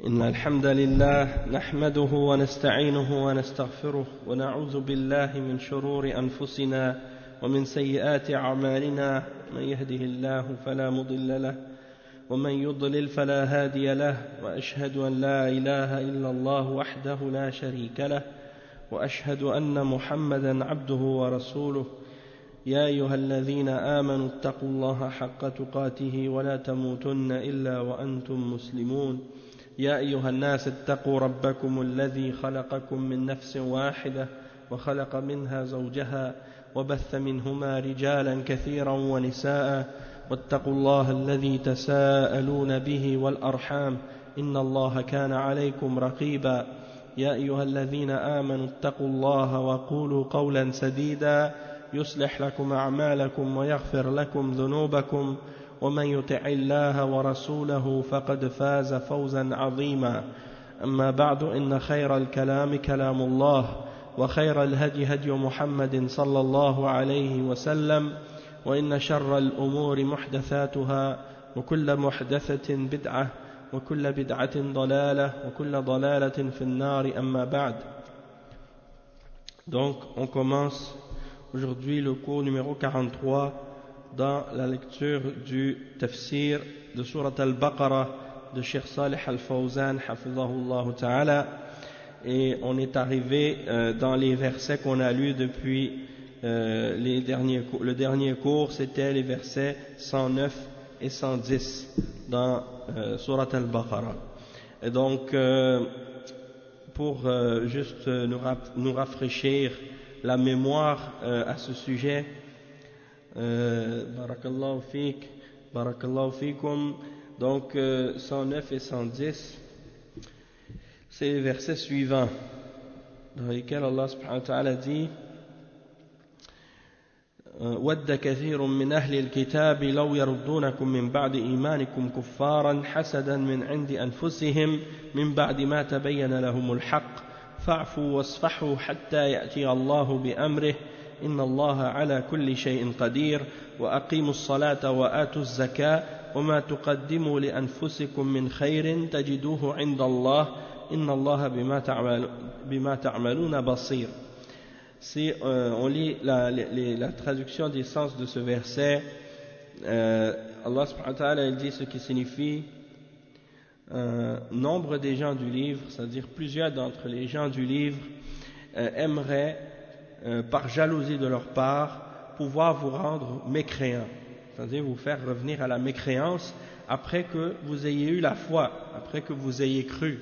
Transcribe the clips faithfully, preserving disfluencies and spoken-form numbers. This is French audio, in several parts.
إن الحمد لله نحمده ونستعينه ونستغفره ونعوذ بالله من شرور أنفسنا ومن سيئات أعمالنا من يهده الله فلا مضل له ومن يضلل فلا هادي له وأشهد أن لا إله إلا الله وحده لا شريك له وأشهد أن محمدا عبده ورسوله يا أيها الذين آمنوا اتقوا الله حق تقاته ولا تموتن إلا وأنتم مسلمون يا أيها الناس اتقوا ربكم الذي خلقكم من نفس واحدة وخلق منها زوجها وبث منهما رجالا كثيرا ونساء واتقوا الله الذي تساءلون به والأرحام إن الله كان عليكم رقيبا يا أيها الذين آمنوا اتقوا الله وقولوا قولا سديدا يصلح لكم أعمالكم ويغفر لكم ذنوبكم ومن يطع الله ورسوله فقد فاز فوزا عظيما أما بعد إن خير الكلام كلام الله وخير الهدي هدي محمد صلى الله عليه وسلم وإن شر الأمور محدثاتها وكل محدثة بدعة وكل بدعة ضلالة وكل ضلالة في النار أما بعد. Donc on commence aujourd'hui le cours numéro quarante-trois dans la lecture du tafsir de Surat al-Baqarah de Cheikh Salih al-Fawzan hafizahullah ta'ala, et on est arrivé euh, dans les versets qu'on a lus depuis euh, les derniers, le dernier cours, c'était les versets cent neuf et cent dix dans euh, Surat al-Baqarah. Et donc euh, pour euh, juste nous, raf- nous rafraîchir la mémoire euh, à ce sujet, Euh, Barakallahu fik, Barakallahu fikum. Donc euh, cent neuf et cent dix, c'est les versets suivants dans lesquels Allah subhanahu wa ta'ala dit: وَدَّ كَثِيرٌ مِّنْ أَهْلِ الْكِتَابِ لَوْ يَرُدُّونَكُمْ مِّن بَعْدِ إِيمَانِكُمْ كُفَّارًا حَسَدًا مِّنْ عِندِ أَنفُسِهِمْ مِّن بَعْدِ مَا تَبَيَّنَ لَهُمُ الْحَقُّ فَاعْفُوا وَاصْفَحُوا حَتَّى يَأْتِيَ اللَّهُ بِأَمْرِهِ إن الله على كل شيء قدير وأقيموا الصلاة وآتوا الزكاة وما تقدموا لأنفسكم من خير تجدوه عند الله إن الله بما تعمل بما تعملون بصير. Si euh, on lit la, la, la traduction des sens de ce verset, euh, Allah subhanahu wa ta'ala dit ce qui signifie euh, nombre des gens du livre, c'est-à-dire plusieurs d'entre les gens du livre euh, aimeraient Euh, par jalousie de leur part, pouvoir vous rendre mécréants, c'est-à-dire vous faire revenir à la mécréance après que vous ayez eu la foi, après que vous ayez cru,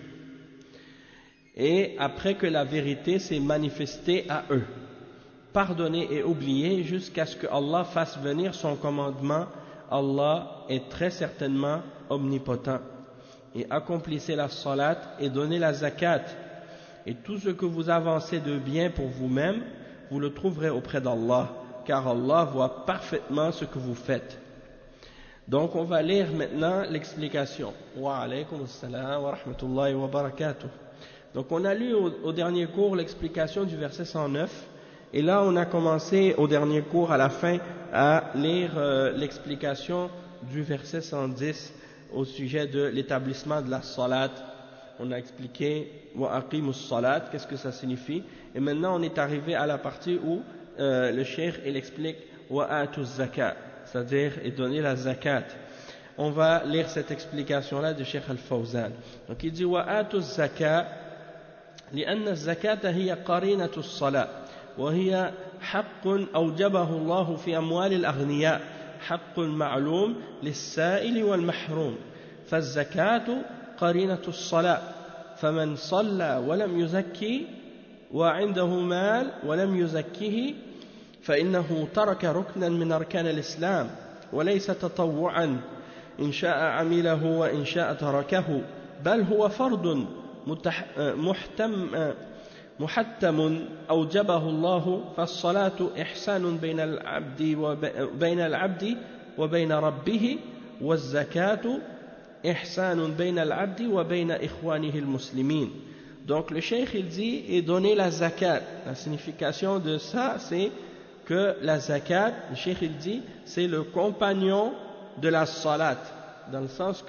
et après que la vérité s'est manifestée à eux. Pardonnez et oubliez jusqu'à ce que Allah fasse venir son commandement. Allah est très certainement omnipotent. Et accomplissez la salat et donnez la zakat, et tout ce que vous avancez de bien pour vous-même, vous le trouverez auprès d'Allah, car Allah voit parfaitement ce que vous faites. Donc on va lire maintenant l'explication. Wa alaykum assalam wa rahmatullahi wa barakatuh. Donc on a lu au, au dernier cours l'explication du verset cent neuf, et là on a commencé au dernier cours à la fin à lire euh, l'explication du verset cent dix au sujet de l'établissement de la salat. On a expliqué wa aqimus salat, qu'est-ce que ça signifie, et maintenant on est arrivé à la partie où euh, le cheikh il explique wa atuz zakat, c'est-à-dire et donner la zakat. On va lire cette explication là de Cheikh al-Fawzan. Donc il dit wa atuz zakat لأن الزكاة هي قرينة الصلاة وهي حق أوجبه الله في أموال الأغنياء حق معلوم للسائل والمحروم فالزكاة قرينة الصلاة فمن صلى ولم يزكي وعنده مال ولم يزكيه فإنه ترك ركنا من أركان الإسلام وليس تطوعا إن شاء عمله وإن شاء تركه بل هو فرض محتم محتم أوجبه الله فالصلاة إحسان بين العبد وبين العبد وبين ربه والزكاة إحسان بين العبد وبين إخوانه المسلمين. Donc le cheikh il dit et donner la zakat. La signification de ça c'est que la zakat, le cheikh il dit, c'est le compagnon de la salat, dans le sens que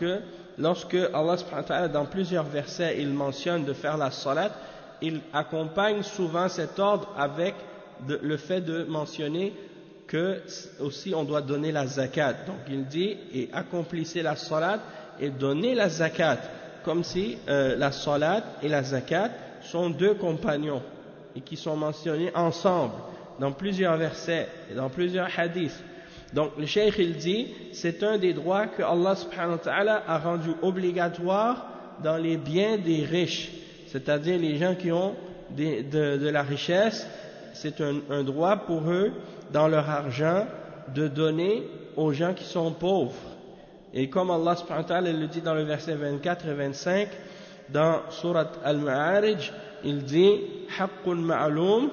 lorsque Allah subhanahu wa ta'ala, dans plusieurs versets, il mentionne de faire la salat, il accompagne souvent cet ordre avec de, le fait de mentionner que aussi on doit donner la zakat. Donc il dit, et accomplissez la salat et donnez la zakat, comme si euh, la salat et la zakat sont deux compagnons et qui sont mentionnés ensemble dans plusieurs versets et dans plusieurs hadiths. Donc le cheikh il dit, c'est un des droits que Allah subhanahu wa ta'ala a rendu obligatoire dans les biens des riches, c'est-à-dire les gens qui ont des, de, de la richesse, c'est un, un droit pour eux dans leur argent de donner aux gens qui sont pauvres. Et comme Allah subhanahu wa ta'ala le dit dans le verset vingt-quatre et vingt-cinq dans Surat Al-Ma'arij, il dit haqqun ma'loum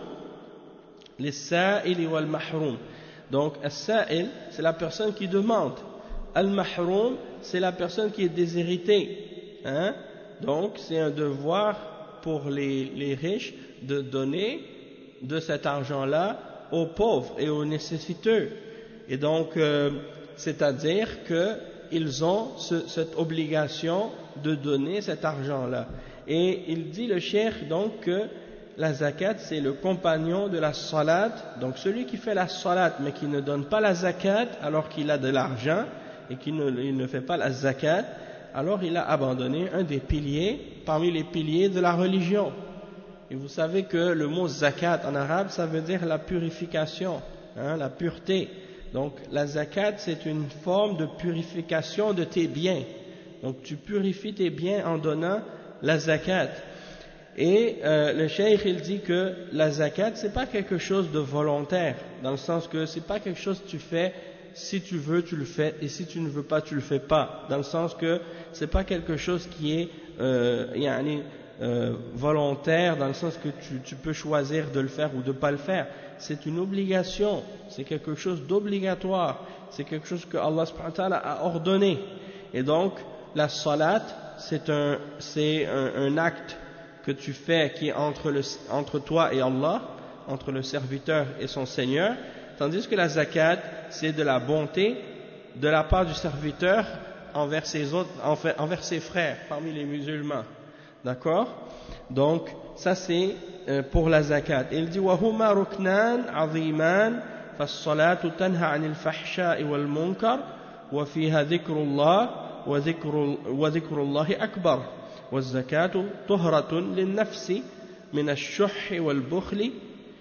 lis-sa'ili wal mahrum. Donc as-sa'il, c'est la personne qui demande, al-mahrum, c'est la personne qui est déshéritée, hein? Donc c'est un devoir pour les, les riches de donner de cet argent-là aux pauvres et aux nécessiteux. Et donc euh, c'est-à-dire qu'ils ont ce, cette obligation de donner cet argent-là. Et il dit le cheikh donc que la zakat c'est le compagnon de la salat, donc celui qui fait la salat mais qui ne donne pas la zakat alors qu'il a de l'argent et qui ne, il ne fait pas la zakat, alors il a abandonné un des piliers parmi les piliers de la religion. Et vous savez que le mot zakat en arabe ça veut dire la purification, hein, la pureté. Donc la zakat c'est une forme de purification de tes biens. Donc tu purifies tes biens en donnant la zakat. Et euh, le cheikh il dit que la zakat c'est pas quelque chose de volontaire, dans le sens que c'est pas quelque chose que tu fais si tu veux tu le fais et si tu ne veux pas tu le fais pas, dans le sens que c'est pas quelque chose qui est euh, yani, euh, volontaire, dans le sens que tu, tu peux choisir de le faire ou de pas le faire. C'est une obligation, c'est quelque chose d'obligatoire, c'est quelque chose que Allah subhanahu wa ta'ala a ordonné. Et donc la salat c'est un, c'est un, un acte que tu fais qui est entre, le, entre toi et Allah, entre le serviteur et son Seigneur, tandis que la zakat c'est de la bonté de la part du serviteur envers ses autres, envers ses frères parmi les musulmans. D'accord? Donc ça c'est euh, pour la zakat. Il dit وَهُمَا رُكْنَانْ عَظِيمَانْ فَالصَّلَاةُ تَنْهَى عَنِ الْفَحْشَاءِ وَالْمُنْكَرِ وَفِيهَا ذِكْرُ اللَّهِ وذكر, وذكر الله أكبر والزكاة طهرة للنفس من الشح والبخل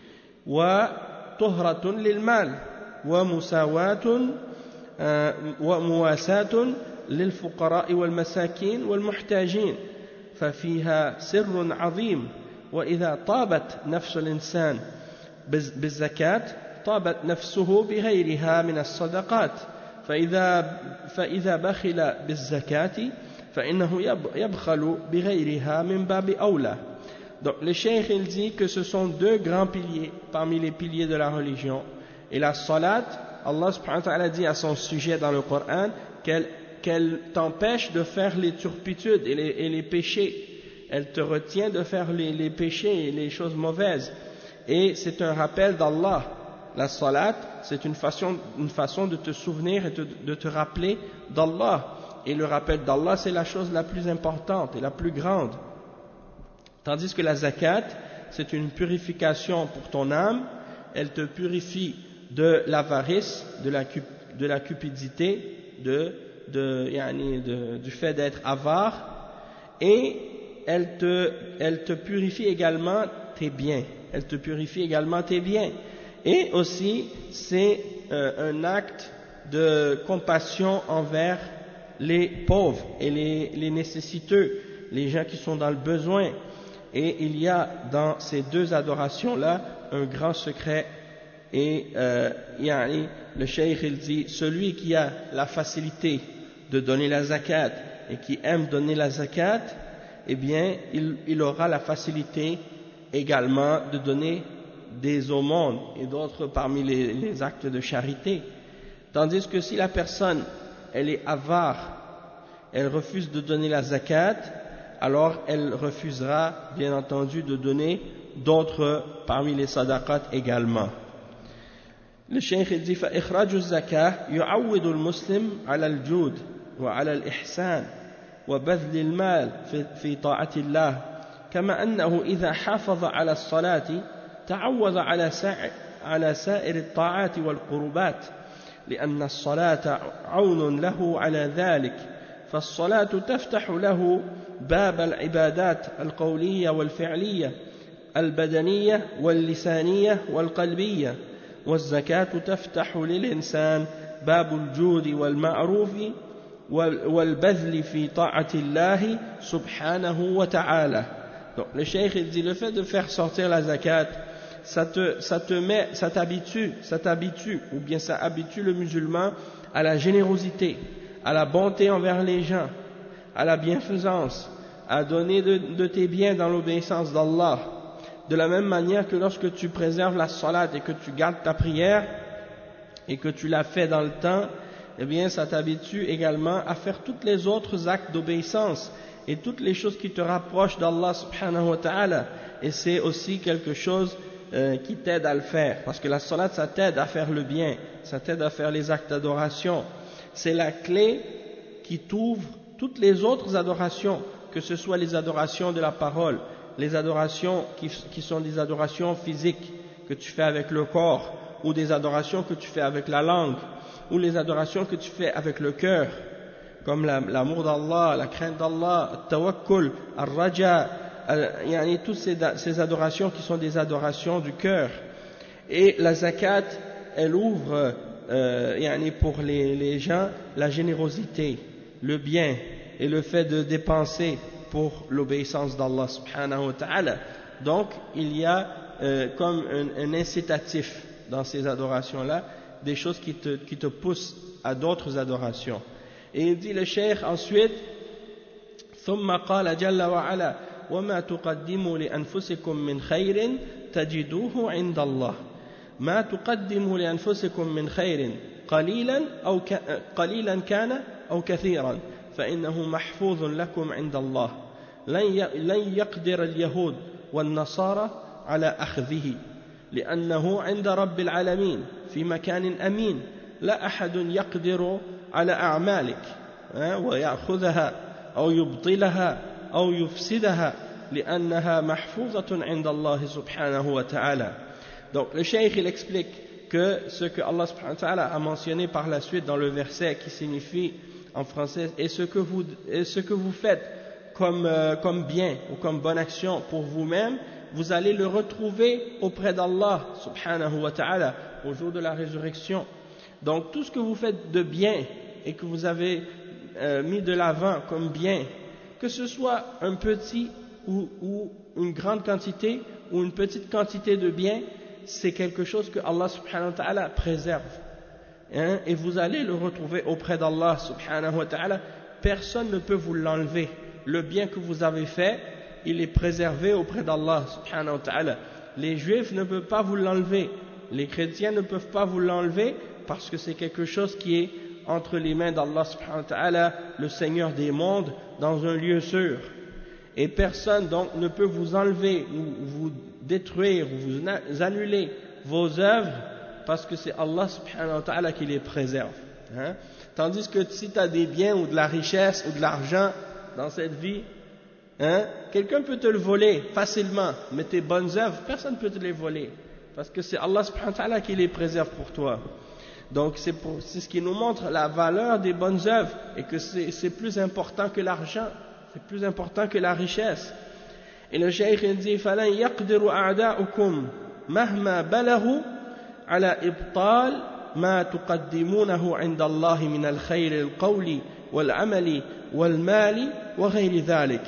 وطهرة للمال ومساواة ومواساة للفقراء والمساكين والمحتاجين ففيها سر عظيم وإذا طابت نفس الإنسان بالزكاة طابت نفسه بغيرها من الصدقات فإذا, فإذا بخل بالزكاة فإنه يبخل بغيرها من باب أولى. Donc le cheikh il dit que ce sont deux grands piliers parmi les piliers de la religion. Et la salat, Allah subhanahu wa ta'ala dit à son sujet dans le Coran qu'elle, qu'elle t'empêche de faire les turpitudes et les, et les péchés. Elle te retient de faire les, les péchés et les choses mauvaises. Et c'est un rappel d'Allah. La salat, c'est une façon, une façon de te souvenir et de, de te rappeler d'Allah. Et le rappel d'Allah, c'est la chose la plus importante et la plus grande. Tandis que la zakat, c'est une purification pour ton âme. Elle te purifie de l'avarice, de la, de la cupidité, de, de, yani de, du fait d'être avare. Et elle te, elle te purifie également tes biens. Elle te purifie également tes biens. Et aussi, c'est euh, un acte de compassion envers les pauvres et les, les nécessiteux, les gens qui sont dans le besoin. Et il y a dans ces deux adorations-là un grand secret. Et euh, yani, le cheikh il dit, celui qui a la facilité de donner la zakat et qui aime donner la zakat, eh bien, il, il aura la facilité également de donner des aumônes et d'autres parmi les, les actes de charité. Tandis que si la personne, elle est avare, elle refuse de donner la zakat, alors elle refusera, bien entendu, de donner d'autres parmi les sadaqat également. Le cheikh dit فإخراج الزكاة يعود المسلم على الجود وعلى الإحسان وبذل المال في طاعة الله كما أنه إذا حافظ على الصلاة تعوض على على سائر الطاعات والقربات لأن الصلاة عون له على ذلك فالصلاة تفتح له باب العبادات القولية والفعلية البدنية واللسانية والقلبية والزكاة تفتح للإنسان باب الجود والمعروف والبذل في طاعة الله سبحانه وتعالى. Donc le cheikh il dit le fait de faire sortir la zakat ça te, ça te met, ça t'habitue, ça t'habitue ou bien ça habitue le musulman à la générosité, à la bonté envers les gens, à la bienfaisance, à donner de, de tes biens dans l'obéissance d'Allah. De la même manière que lorsque tu préserves la salat et que tu gardes ta prière et que tu la fais dans le temps, eh bien ça t'habitue également à faire tous les autres actes d'obéissance et toutes les choses qui te rapprochent d'Allah subhanahu wa ta'ala. Et c'est aussi quelque chose euh, qui t'aide à le faire, parce que la salat ça t'aide à faire le bien, ça t'aide à faire les actes d'adoration. C'est la clé qui t'ouvre toutes les autres adorations, que ce soit les adorations de la parole, les adorations qui, qui sont des adorations physiques que tu fais avec le corps, ou des adorations que tu fais avec la langue, ou les adorations que tu fais avec le cœur, comme l'amour d'Allah, la crainte d'Allah, le tawakkul, le raja, il y a toutes ces, ces adorations qui sont des adorations du cœur. Et la zakat, elle ouvre euh, pour les, les gens la générosité, le bien et le fait de dépenser pour l'obéissance d'Allah subhanahu wa ta'ala. Donc il y a euh, comme un, un incitatif dans ces adorations-là, des choses qui te, qui te poussent à d'autres adorations. Et il dit le cheikh ensuite ثم قال جل وعلا وما تقدموا لأنفسكم من خير تجدوه عند الله ما تقدموا لأنفسكم من خير قليلا أو قليلا كان أو كثيرا فإنه محفوظ لكم عند الله لن يقدر اليهود والنصارى على أخذه لأنه عند رب العالمين في مكان أمين لا أحد يقدر على أعمالك ويأخذها أو يبطلها أو يفسدها لأنها محفوظة عند الله سبحانه وتعالى. Donc le cheikh il explique que ce que Allah subhanahu wa ta'ala a mentionné par la suite dans le verset qui signifie en français et ce que vous, et ce que vous faites comme, euh, comme bien ou comme bonne action pour vous-même, vous allez le retrouver auprès d'Allah subhanahu wa ta'ala au jour de la résurrection. Donc tout ce que vous faites de bien et que vous avez euh, mis de l'avant comme bien, que ce soit un petit ou, ou une grande quantité ou une petite quantité de bien, c'est quelque chose que Allah subhanahu wa ta'ala préserve. Hein, et vous allez le retrouver auprès d'Allah subhanahu wa ta'ala. Personne ne peut vous l'enlever. Le bien que vous avez fait, il est préservé auprès d'Allah subhanahu wa ta'ala. Les juifs ne peuvent pas vous l'enlever. Les chrétiens ne peuvent pas vous l'enlever parce que c'est quelque chose qui est entre les mains d'Allah subhanahu wa ta'ala, le Seigneur des mondes, dans un lieu sûr. Et personne donc ne peut vous enlever ou vous détruire ou vous annuler vos œuvres parce que c'est Allah subhanahu wa ta'ala qui les préserve. Hein? Tandis que si tu as des biens ou de la richesse ou de l'argent dans cette vie, hein, quelqu'un peut te le voler facilement, mais tes bonnes œuvres, personne ne peut te les voler parce que c'est Allah subhanahu wa ta'ala qui les préserve pour toi. Donc c'est, pour, c'est ce qui nous montre la valeur des bonnes œuvres et que c'est, c'est plus important que l'argent, c'est plus important que la richesse. Et le cheikh il dit فَلَنْ يَقْدِرُ أَعْدَاؤُكُمْ مَهْمَا بَلَغُوا على إبطال ما تقدمونه عند الله من الخير القول والعمل والمال وغير ذلك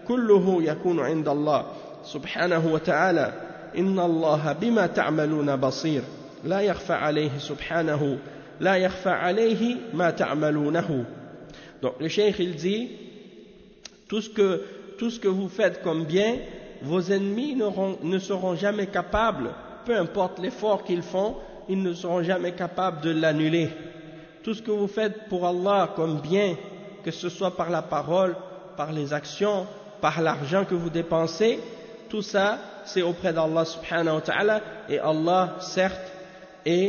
كله يكون عند الله سبحانه وتعالى إن الله بما تعملون بصير لا يخفى عليه سبحانه لا يخفى عليه ما تعملونه. Donc le cheikh il dit tout ce que tout ce que vous faites comme bien, vos ennemis ne seront jamais capables, peu importe l'effort qu'ils font, ils ne seront jamais capables de l'annuler. Tout ce que vous faites pour Allah comme bien, que ce soit par la parole, par les actions, par l'argent que vous dépensez, tout ça c'est auprès d'Allah subhanahu wa ta'ala, et Allah certes est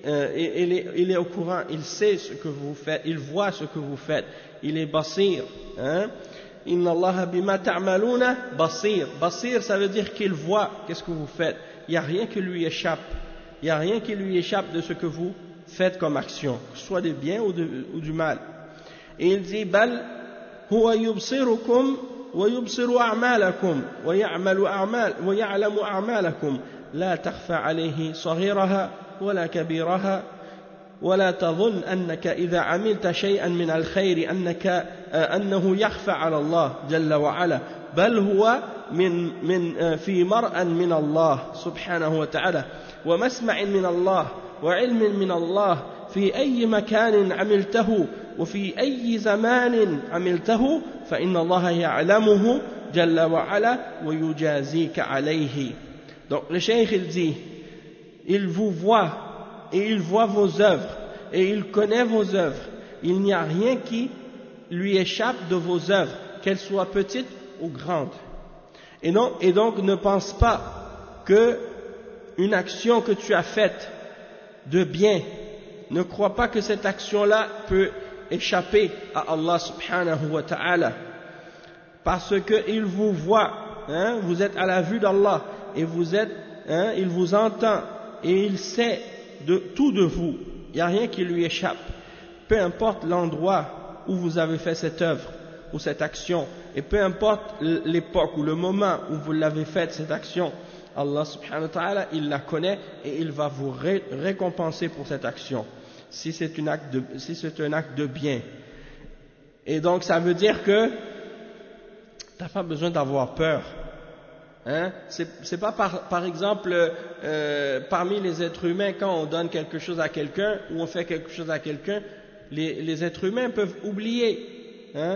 euh, il, est, il est au courant, il sait ce que vous faites, il voit ce que vous faites, il est basir. Hein? Inna Allah bima ta'maluna basir. Basir, ça veut dire qu'il voit qu'est-ce que vous faites. Il n'y a rien qui lui échappe. Il n'y a rien qui lui échappe de ce que vous faites comme action, que ce soit du bien ou, de, ou du mal. Et il dit bal huwa yubsirukum wa yubsiru a'malakum wa ya'malu a'mal wa ya'lamu a'malakum la takhfa alayhi saghiraha wala kabiraha ولا تظن أنك إذا عملت شيئا من الخير أنك أنه يخفى على الله جل وعلا بل هو من من في مرأى من الله سبحانه وتعالى ومسمع من الله وعلم من الله في أي مكان عملته وفي أي زمان عملته فإن الله يعلمه جل وعلا ويجازيك عليه. Donc le cheikh il dit, il vous voit et il voit vos œuvres, et il connaît vos œuvres. Il n'y a rien qui lui échappe de vos œuvres, qu'elles soient petites ou grandes. Et, non, et donc ne pense pas que une action que tu as faite de bien, ne crois pas que cette action-là peut échapper à Allah subhanahu wa ta'ala, parce qu'il vous voit, hein, vous êtes à la vue d'Allah, et vous êtes, hein, il vous entend, et il sait de tout de vous, il n'y a rien qui lui échappe, peu importe l'endroit où vous avez fait cette œuvre ou cette action, et peu importe l'époque ou le moment où vous l'avez faite cette action, Allah subhanahu wa ta'ala il la connaît et il va vous ré récompenser pour cette action si c'est un acte de, si c'est un acte de bien. Et donc ça veut dire que tu n'as pas besoin d'avoir peur. Hein? C'est pas par, par exemple euh, parmi les êtres humains, quand on donne quelque chose à quelqu'un ou on fait quelque chose à quelqu'un, les, les êtres humains peuvent oublier. Hein?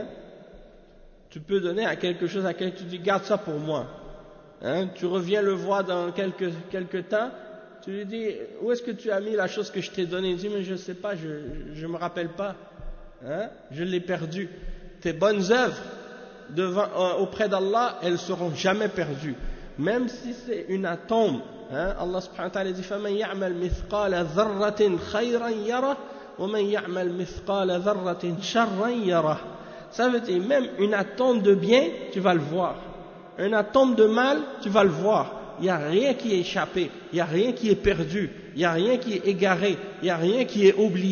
Tu peux donner à quelque chose à quelqu'un, tu dis garde ça pour moi. Hein? Tu reviens le voir dans quelques, quelques temps, tu lui dis où est-ce que tu as mis la chose que je t'ai donnée? Il dit mais je ne sais pas, je ne me rappelle pas. Hein? Je l'ai perdu. Tes bonnes œuvres devant, euh, auprès d'Allah, elles ne seront jamais perdues. Même si c'est une atome. Hein? Allah subhanahu wa ta'ala dit فَمَنْ يَعْمَلْ مِثْقَالَ ذَرَّةٍ خَيْرًا يَرَهُ وَمَنْ يَعْمَلْ مِثْقَالَ ذَرَّةٍ شَرًّا يَرَهُ. Ça veut dire même une atome de bien, tu vas le voir. Un atome de mal, tu vas le voir. Il n'y a rien qui est échappé, il n'y a rien qui est perdu, il n'y a rien qui est égaré, il n'y a rien qui est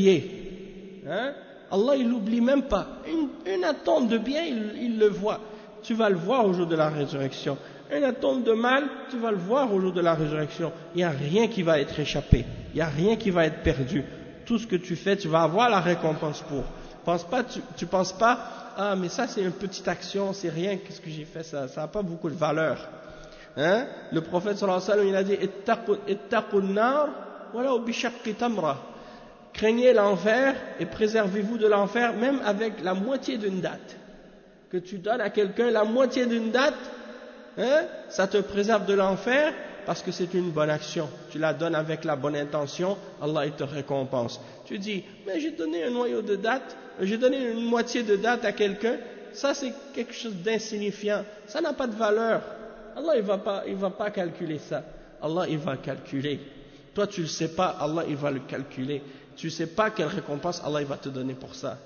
oublié. Hein? Allah il n'oublie même pas. Une, une atome de bien, il, il le voit. Tu vas le voir au jour de la résurrection. Un atome de mal, tu vas le voir au jour de la résurrection. Il n'y a rien qui va être échappé. Il n'y a rien qui va être perdu. Tout ce que tu fais, tu vas avoir la récompense pour. Pense pas, tu ne penses pas, ah mais ça c'est une petite action, c'est rien, qu'est-ce que j'ai fait, ça n'a pas beaucoup de valeur. Hein? Le prophète sallallahu alayhi wa sallam, il a dit, ittaqun nar wala bi shaqqi tamra. Craignez l'enfer et préservez-vous de l'enfer même avec la moitié d'une date. Que tu donnes à quelqu'un la moitié d'une date, hein, ça te préserve de l'enfer parce que c'est une bonne action. Tu la donnes avec la bonne intention, Allah il te récompense. Tu dis, mais j'ai donné un noyau de date, j'ai donné une moitié de date à quelqu'un, ça c'est quelque chose d'insignifiant, ça n'a pas de valeur. Allah il va pas, il va pas calculer ça. Allah il va calculer. Toi tu le sais pas, Allah il va le calculer. Tu ne sais pas quelle récompense Allah il va te donner pour ça.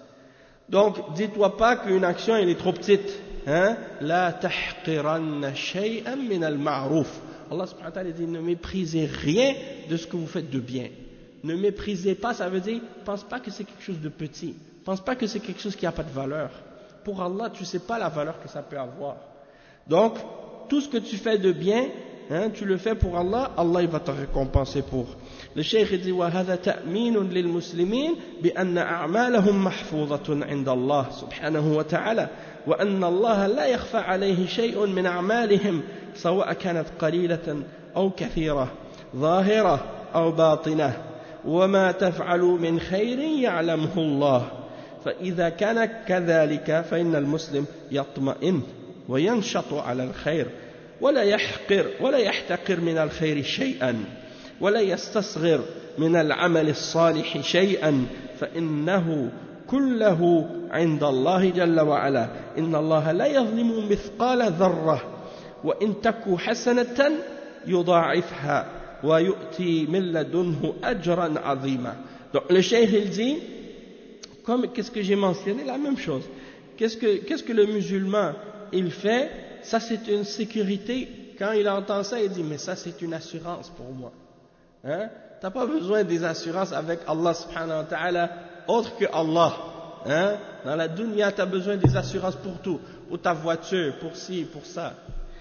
Donc, dis-toi pas qu'une action elle est trop petite. Hein? La tahqiranna shay'an min al-ma'ruf. Allah subhanahu wa ta'ala dit ne méprisez rien de ce que vous faites de bien. Ne méprisez pas, ça veut dire, pense pas que c'est quelque chose de petit. Pense pas que c'est quelque chose qui n'a pas de valeur. Pour Allah, tu ne sais pas la valeur que ça peut avoir. Donc, tout ce que tu fais de bien, hein, tu le fais pour Allah, Allah il va te récompenser pour. Le cheikh dit وهذا تأمين للمسلمين بأن أعمالهم محفوظة عند الله سبحانه وتعالى وأن الله لا يخفى عليه شيء من أعمالهم سواء كانت قليلة أو كثيرة ظاهرة أو باطنة وما تفعل من خير يعلمه الله فإذا كان كذلك فإن المسلم يطمئن وينشط على الخير ولا يحقر ولا يحتقر من الخير شيئا ولا يستصغر من العمل الصالح شيئا فإنه كله عند الله جل وعلا إن الله لا يظلم مثقال ذرة وإن تك حسنة يضاعفها ويؤتي من لدنه أجرا عظيما. Donc le cheikh il dit, comme qu'est-ce que j'ai mentionné, la même chose. Qu'est-ce que, qu'est-ce que le musulman il fait? Ça c'est une sécurité. Quand il entend ça, il dit mais ça c'est une assurance pour moi. Hein? T'as pas besoin des assurances avec Allah subhanahu wa ta'ala autre que Allah. Hein? Dans la dunya, tu as besoin des assurances pour tout, pour ta voiture, pour ci, pour ça.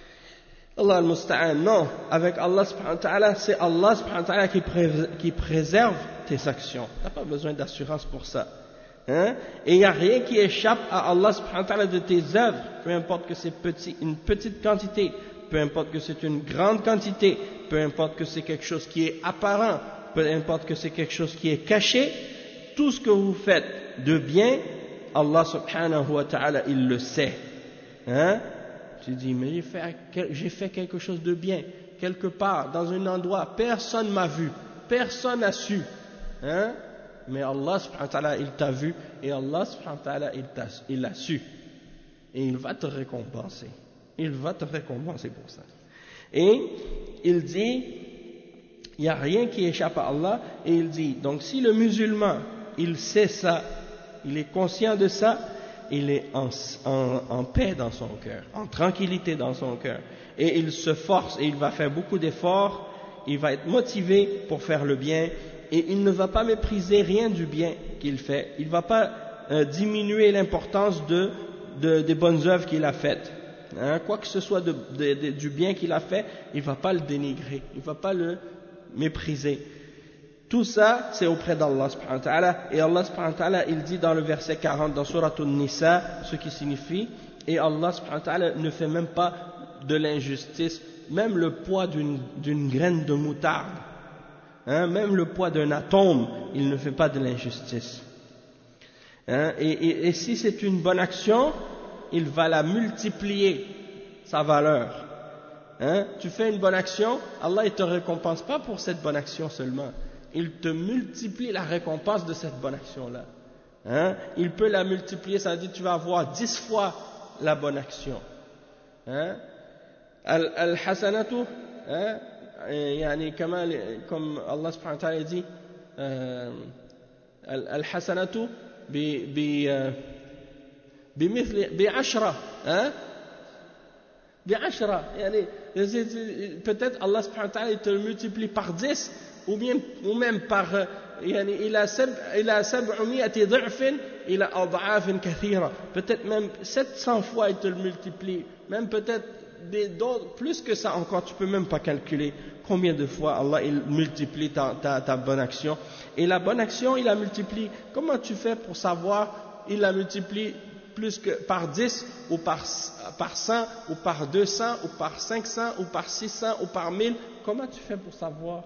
Allah al-Musta'an, non, avec Allah subhanahu wa ta'ala, c'est Allah subhanahu wa ta'ala qui, pré qui préserve tes actions. Tu n'as pas besoin d'assurance pour ça. Hein? Et il n'y a rien qui échappe à Allah subhanahu wa ta'ala de tes œuvres, peu importe que c'est petit, une petite quantité, peu importe que c'est une grande quantité, peu importe que c'est quelque chose qui est apparent, peu importe que c'est quelque chose qui est caché, tout ce que vous faites de bien, Allah subhanahu wa ta'ala, il le sait. Hein? Tu dis, mais j'ai fait, j'ai fait quelque chose de bien, quelque part, dans un endroit, personne m'a vu, personne n'a su. Hein? Mais Allah subhanahu wa ta'ala, il t'a vu, et Allah subhanahu wa ta'ala, il t'a, il l'a su. Et il va te récompenser. Il va te récompenser pour ça. Et il dit, il n'y a rien qui échappe à Allah, et il dit, donc si le musulman, il sait ça, il est conscient de ça, il est en, en, en paix dans son cœur, en tranquillité dans son cœur, et il se force, et il va faire beaucoup d'efforts, il va être motivé pour faire le bien, et il ne va pas mépriser rien du bien qu'il fait, il ne va pas euh, diminuer l'importance de, de, des bonnes œuvres qu'il a faites. Hein, quoi que ce soit de, de, de, du bien qu'il a fait, il ne va pas le dénigrer, il ne va pas le mépriser. Tout ça, c'est auprès d'Allah subhanahu wa ta'ala. Et Allah subhanahu wa ta'ala, il dit dans le verset quarante, dans Surat An-Nisa, ce qui signifie, et Allah subhanahu wa ta'ala ne fait même pas de l'injustice, même le poids d'une, d'une graine de moutarde, hein, même le poids d'un atome, il ne fait pas de l'injustice. Hein, et, et, et si c'est une bonne action, il va la multiplier, sa valeur. Hein, tu fais une bonne action, Allah ne te récompense pas pour cette bonne action seulement. Il te multiplie la récompense de cette bonne action-là. Hein? Il peut la multiplier, ça veut dire que tu vas avoir dix fois la bonne action. Hein? Al-Hasanatu, hein? Yani, comme Allah subhanahu wa ta'ala dit, euh, Al-Hasanatu bi ashra. Hein? Bi ashra. Peut-être Allah subhanahu wa ta'ala te le multiplie par dix. Ou, bien, ou même par يعني إلى سبع إلى سبعمائة ضعف إلى أضعاف كثيرة, peut-être même sept cents fois il te le multiplie, même peut-être des, d'autres, plus que ça encore, tu peux même pas calculer combien de fois Allah il multiplie ta, ta, ta bonne action. Et la bonne action il la multiplie. Comment tu fais pour savoir il la multiplie plus que par dix ou par, par cent ou par deux cents ou par cinq cents ou par six cents ou par mille? Comment tu fais pour savoir?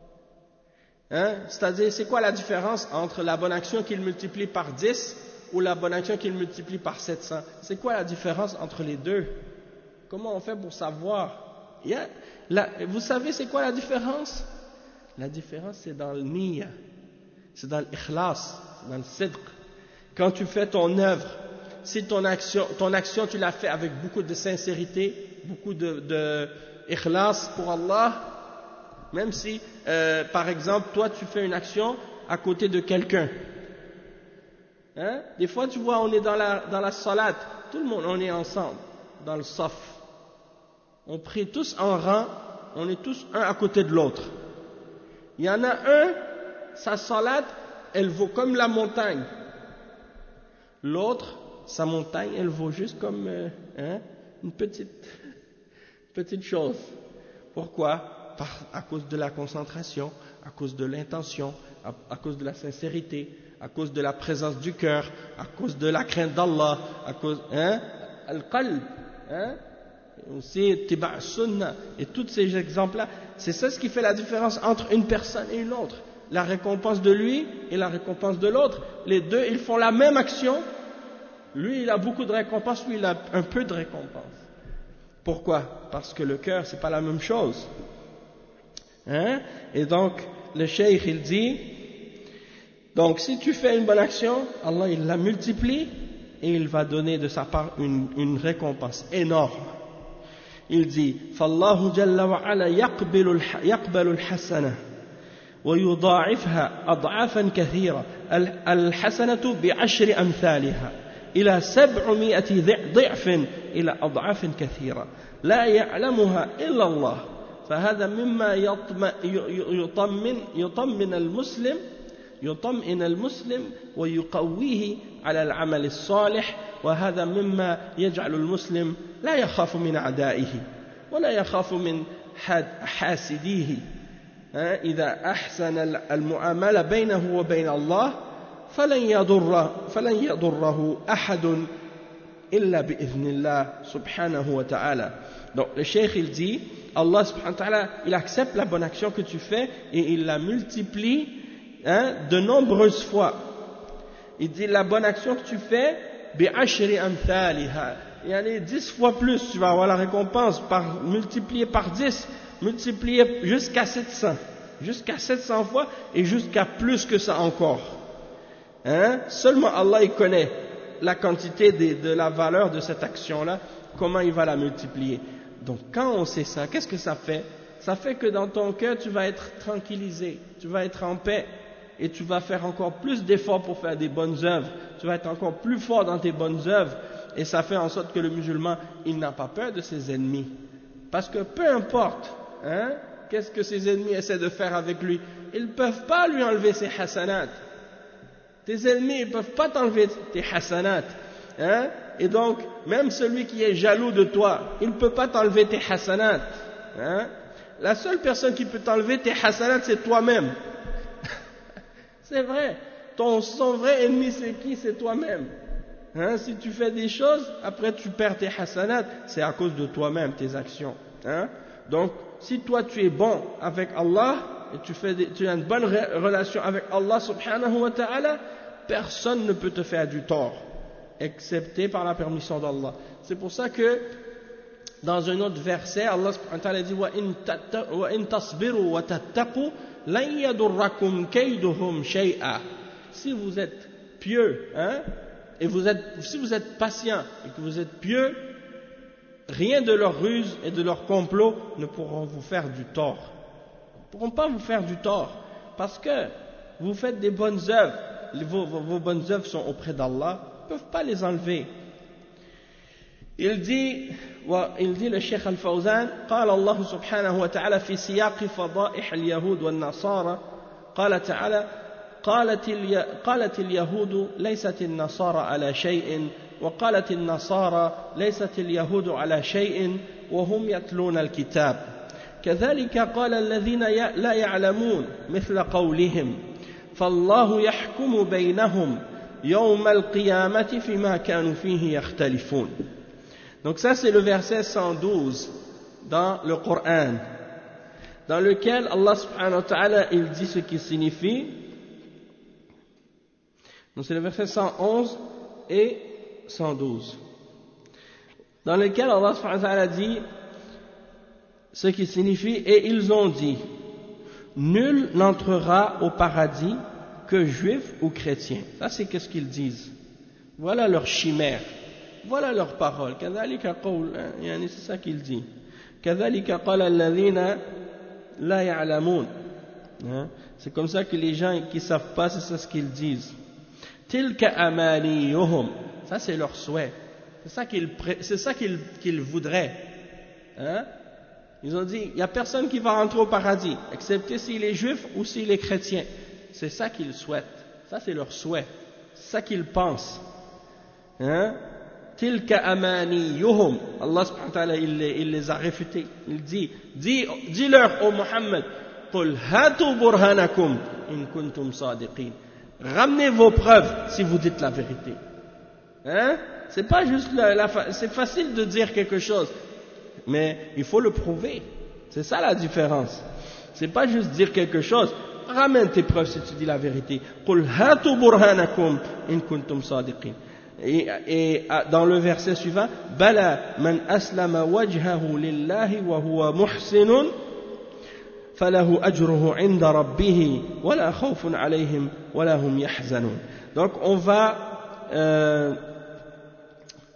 Hein? C'est-à-dire, c'est quoi la différence entre la bonne action qu'il multiplie par dix ou la bonne action qu'il multiplie par sept cents? C'est quoi la différence entre les deux? Comment on fait pour savoir? Il y a, la, vous savez c'est quoi la différence? La différence c'est dans le niya, c'est dans l'ikhlas, c'est dans le sidq. Quand tu fais ton œuvre, si ton action, ton action tu l'as fait avec beaucoup de sincérité, beaucoup de, de ikhlas pour Allah, même si, euh, par exemple, toi, tu fais une action à côté de quelqu'un. Hein? Des fois, tu vois, on est dans la, dans la salade, tout le monde, on est ensemble, dans le saf. On prie tous en rang, on est tous un à côté de l'autre. Il y en a un, sa salade, elle vaut comme la montagne. L'autre, sa montagne, elle vaut juste comme euh, hein, une petite, petite chose. Pourquoi? Par, à cause de la concentration, à cause de l'intention, à, à cause de la sincérité, à cause de la présence du cœur, à cause de la crainte d'Allah, à cause, hein, al-qalb, hein, aussi tiba' sunnah, et tous ces exemples-là, c'est ça ce qui fait la différence entre une personne et une autre. La récompense de lui et la récompense de l'autre, les deux, ils font la même action, lui il a beaucoup de récompense, lui il a un peu de récompense. Pourquoi? Parce que le cœur, c'est pas la même chose. Hein? Et donc, le cheikh il dit, donc si tu fais une bonne action, Allah il la multiplie et il va donner de sa part une, une récompense énorme. Il dit فالله جل وعلا يقبل يقبل الحسنة ويضاعفها أضعافا كثيرة الحسنة بعشر أمثالها إلى سبعمائة ضعف إلى أضعاف كثيرة لا يعلمها إلا الله فهذا مما يطمن يطمن المسلم يطمئن المسلم ويقويه على العمل الصالح وهذا مما يجعل المسلم لا يخاف من أعدائه ولا يخاف من حاسديه إذا أحسن المعاملة بينه وبين الله فلن يضر فلن يضره أحد إلا بإذن الله سبحانه وتعالى. Donc le cheikh il dit Allah subhanahu wa ta'ala il accepte la bonne action que tu fais et il la multiplie hein, de nombreuses fois. Il dit la bonne action que tu fais bi'ashri amthaliha, yani dix fois plus tu vas avoir la récompense par multiplié par dix, multiplié jusqu'à sept cents, jusqu'à sept cents fois et jusqu'à plus que ça encore. Hein? Seulement Allah il connaît la quantité de, de la valeur de cette action-là, comment il va la multiplier. Donc quand on sait ça, qu'est-ce que ça fait? Ça fait que dans ton cœur tu vas être tranquillisé, tu vas être en paix et tu vas faire encore plus d'efforts pour faire des bonnes œuvres, tu vas être encore plus fort dans tes bonnes œuvres et ça fait en sorte que le musulman il n'a pas peur de ses ennemis. Parce que peu importe hein, qu'est-ce que ses ennemis essaient de faire avec lui, ils ne peuvent pas lui enlever ses hasanats. Tes ennemis ne peuvent pas t'enlever tes hasanats. Hein? Et donc, même celui qui est jaloux de toi, il ne peut pas t'enlever tes hasanats. Hein? La seule personne qui peut t'enlever tes hasanats, c'est toi-même. C'est vrai. Ton, son vrai ennemi, c'est qui? C'est toi-même. Hein? Si tu fais des choses, après tu perds tes hasanats, c'est à cause de toi-même, tes actions. Hein? Donc, si toi tu es bon avec Allah, et tu, fais des, tu as une bonne relation avec Allah subhanahu wa ta'ala, personne ne peut te faire du tort, excepté par la permission d'Allah. C'est pour ça que dans un autre verset, Allah subhanahu wa ta'ala dit wa in tasbiru wa tattaqu lan yadurrakum kayduhum shay'a. Si vous êtes pieux, hein, et vous êtes, si vous êtes patient et que vous êtes pieux, rien de leur ruse et de leur complot ne pourront vous faire du tort. Ils ne pourront pas vous faire du tort parce que vous faites des bonnes œuvres, vos, vos, vos bonnes œuvres sont auprès d'Allah, ils ne peuvent pas les enlever. Il dit, il dit le Cheikh Al-Fawzan, قال الله سبحانه وتعالى في سياق فضائح اليهود والنصارى قال تعالى قالت, الي... قالت اليهود ليست النصارى على شيء وقالت النصارى ليست اليهود على شيء وهم يتلون الكتاب كذلك قال الذين لا يعلمون مثل قولهم فالله يحكم بينهم يوم القيامة فيما كانوا فيه يختلفون. Donc ça c'est le verset cent douze dans le Coran, dans lequel Allah subhanahu wa ta'ala il dit ce qui signifie. Donc c'est le verset cent onze et cent douze, dans lequel Allah subhanahu wa ta'ala dit ce qui signifie, et ils ont dit nul n'entrera au paradis que juif ou chrétien. Ça c'est qu'est-ce qu'ils disent, voilà leur chimère, voilà leur parole. C'est ça qu'il dit. C'est comme ça que les gens qui ne savent pas, c'est ça ce qu'ils disent. Ça c'est leur souhait, c'est ça qu'ils, c'est ça qu'ils, qu'ils voudraient. Hein? Ils ont dit, il n'y a personne qui va rentrer au paradis, excepté s'il est juif ou s'il est chrétien. C'est ça qu'ils souhaitent, ça c'est leur souhait, c'est ça qu'ils pensent. Hein? Tilka amaniyuhum. Allah subhanahu wa ta'ala il, il les a réfutés. Il dit, dis, dis-leur ô Muhammad, qul hatu burhanakum in kuntum sadiqin. Ramenez vos preuves si vous dites la vérité. Hein? C'est pas juste la, la, c'est facile de dire quelque chose, mais il faut le prouver. C'est ça la différence. C'est pas juste dire quelque chose. Ramène tes preuves si tu dis la vérité. Qul hatu burhanakum in kuntum sadiqin. Et, et dans le verset suivant, Bala man aslama wajhahu lillahi wa huwa muhsinun falahu ajruhu inda rabbih wa la khawfun alayhim wa la hum yahzanun. Donc on va euh,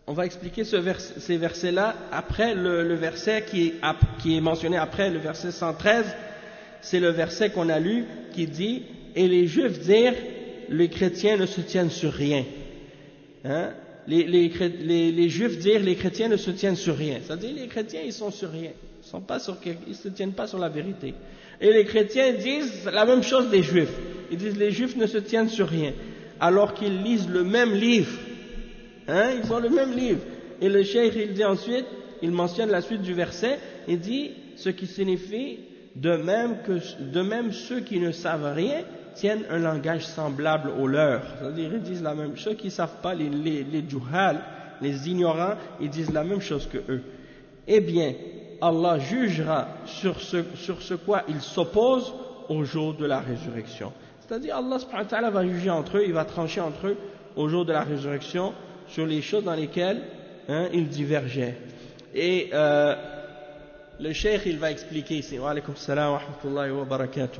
on va expliquer ce vers, ces versets-là après le, le verset qui est, qui est mentionné après le verset cent treize. C'est le verset qu'on a lu qui dit « Et les Juifs dirent, les chrétiens ne se tiennent sur rien. Hein? Les, les, les, les Juifs dirent, les chrétiens ne se tiennent sur rien. » C'est-à-dire les chrétiens, ils sont sur rien. Ils ne se tiennent pas sur la vérité. Et les chrétiens disent la même chose des Juifs. Ils disent les Juifs ne se tiennent sur rien. Alors qu'ils lisent le même livre. Hein? Ils ont le même livre. Et le cheikh, il dit ensuite, il mentionne la suite du verset, il dit ce qui signifie de même que de même ceux qui ne savent rien tiennent un langage semblable au leur. C'est-à-dire ils disent la même chose, ceux qui ne savent pas, les, les, les juhal, les ignorants, ils disent la même chose que eux. Eh bien, Allah jugera sur ce, sur ce quoi ils s'opposent au jour de la résurrection. C'est-à-dire Allah subhanahu wa ta'ala va juger entre eux, il va trancher entre eux au jour de la résurrection sur les choses dans lesquelles hein, ils divergeaient. Et euh, le cheikh il va expliquer ici. Wa alaykum salam wa rahmatullahi wa barakatuh.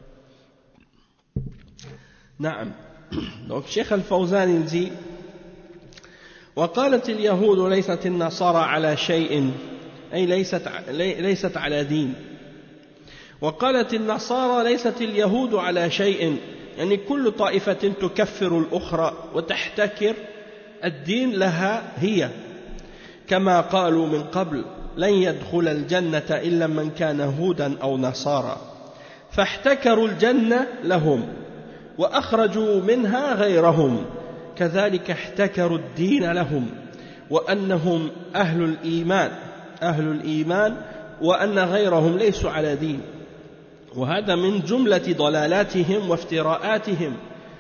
Naam. Donc Cheikh Al-Fawzan il dit وقالت اليهود ليست النصارى على شيء أي ليست ليست على دين وقالت النصارى ليست اليهود على شيء يعني كل طائفة تكفر الأخرى وتحتكر الدين لها هي كما قالوا من قبل لن يدخل الجنة إلا من كان هودا أو نصارى فاحتكروا الجنة لهم وأخرجوا منها غيرهم كذلك احتكروا الدين لهم وأنهم أهل الإيمان أهل الإيمان وأن غيرهم ليسوا على دين وهذا من جملة ضلالاتهم وافتراءاتهم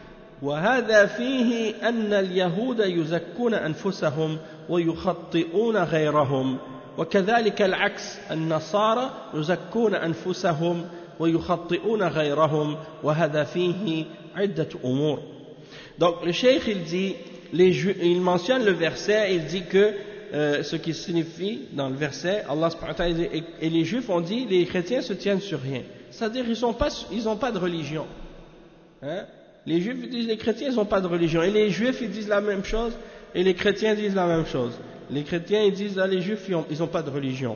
وهذا فيه أن اليهود يزكون أنفسهم ويخطئون غيرهم وكذلك العكس النصارى يزكون أنفسهم ويخطئون غيرهم وهذا فيه عدة أمور. Donc le cheikh il dit, les, il mentionne le verset, il dit que euh, ce qui signifie dans le verset, Allah subhanahu wa ta'ala dit, et, et les juifs ont dit, les chrétiens se tiennent sur rien. C'est-à-dire ils n'ont pas, ils n'ont pas de religion. Hein? Les juifs disent, les chrétiens ils n'ont pas de religion. Et les juifs ils disent la même chose, et les chrétiens disent la même chose. Les chrétiens ils disent, ah, les juifs ils n'ont pas de religion.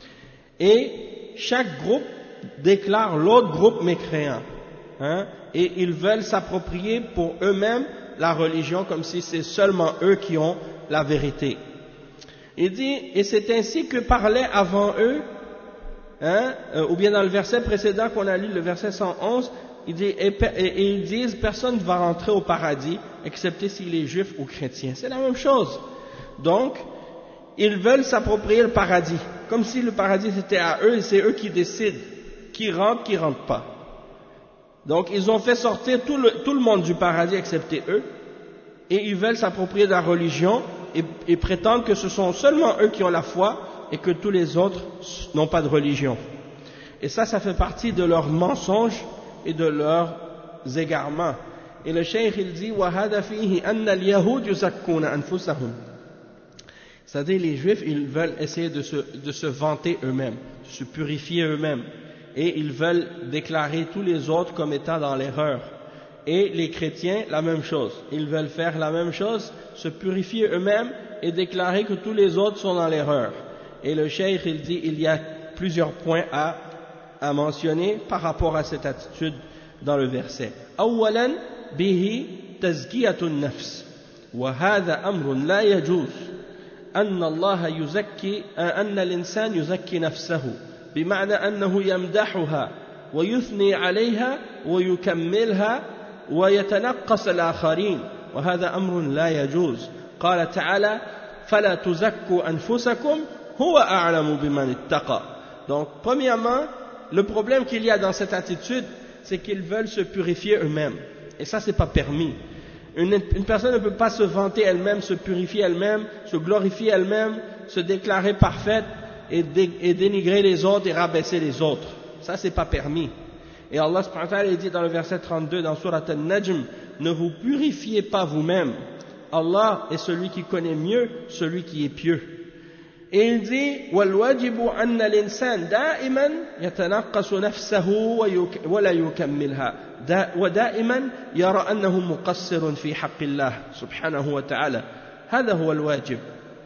Et chaque groupe déclare l'autre groupe mécréant. Hein? Et ils veulent s'approprier pour eux-mêmes la religion comme si c'est seulement eux qui ont la vérité. Il dit, et c'est ainsi que parlaient avant eux, hein, euh, ou bien dans le verset précédent qu'on a lu, le verset cent onze, il dit, et, et, et ils disent, personne ne va rentrer au paradis, excepté s'il est juif ou chrétien. C'est la même chose. Donc, ils veulent s'approprier le paradis, comme si le paradis c'était à eux, et c'est eux qui décident qui rentre, qui rentre pas. Donc ils ont fait sortir tout le, tout le monde du paradis excepté eux, et ils veulent s'approprier de la religion et, et prétendent que ce sont seulement eux qui ont la foi et que tous les autres n'ont pas de religion. Et ça, ça fait partie de leurs mensonges et de leurs égarements. Et le cheikh il dit وَهَذَا فِيهِ أَنَّ الْيَهُودُ يُزَكُّونَ أَنفُسَهُم. C'est-à-dire les juifs ils veulent essayer de se, de se vanter eux-mêmes, de se purifier eux-mêmes. Et ils veulent déclarer tous les autres comme étant dans l'erreur. Et les chrétiens, la même chose. Ils veulent faire la même chose, se purifier eux-mêmes et déclarer que tous les autres sont dans l'erreur. Et le cheikh, il dit, il y a plusieurs points à, à mentionner par rapport à cette attitude dans le verset. أولاً به تزكية النفس وهذا أمر لا يجوز أن الله يزكي أن الإنسان يزكي نفسه بمعنى أنه يمدحها ويثني عليها ويكملها ويتنقص الآخرين وهذا أمر لا يجوز. قال تعالى فلا تزكوا أنفسكم هو أعلم بمن اتقى. Donc premièrement, le problème qu'il y a dans cette attitude, c'est qu'ils veulent se purifier eux-mêmes. Et ça, c'est pas permis. Une, une personne ne peut pas se vanter elle-même, se purifier elle-même, se glorifier elle-même, se déclarer parfaite et, dé, et dénigrer les autres et rabaisser les autres. Ça, c'est pas permis. Et Allah subhanahu wa ta'ala dit dans le verset trente-deux dans Surat An-Najm, ne vous purifiez pas vous-même. Allah est celui qui connaît mieux celui qui est pieux. Et il dit وَالْوَاجِبُ أَنَّ الْإِنسَانَ دَائِمًا يَتَنَقَّصُ نَفْسَهُ وَلَا يُكَمِّلْهَا ودائما يرى أنه مقصر في حق الله سبحانه وتعالى. هذا هو الواجب.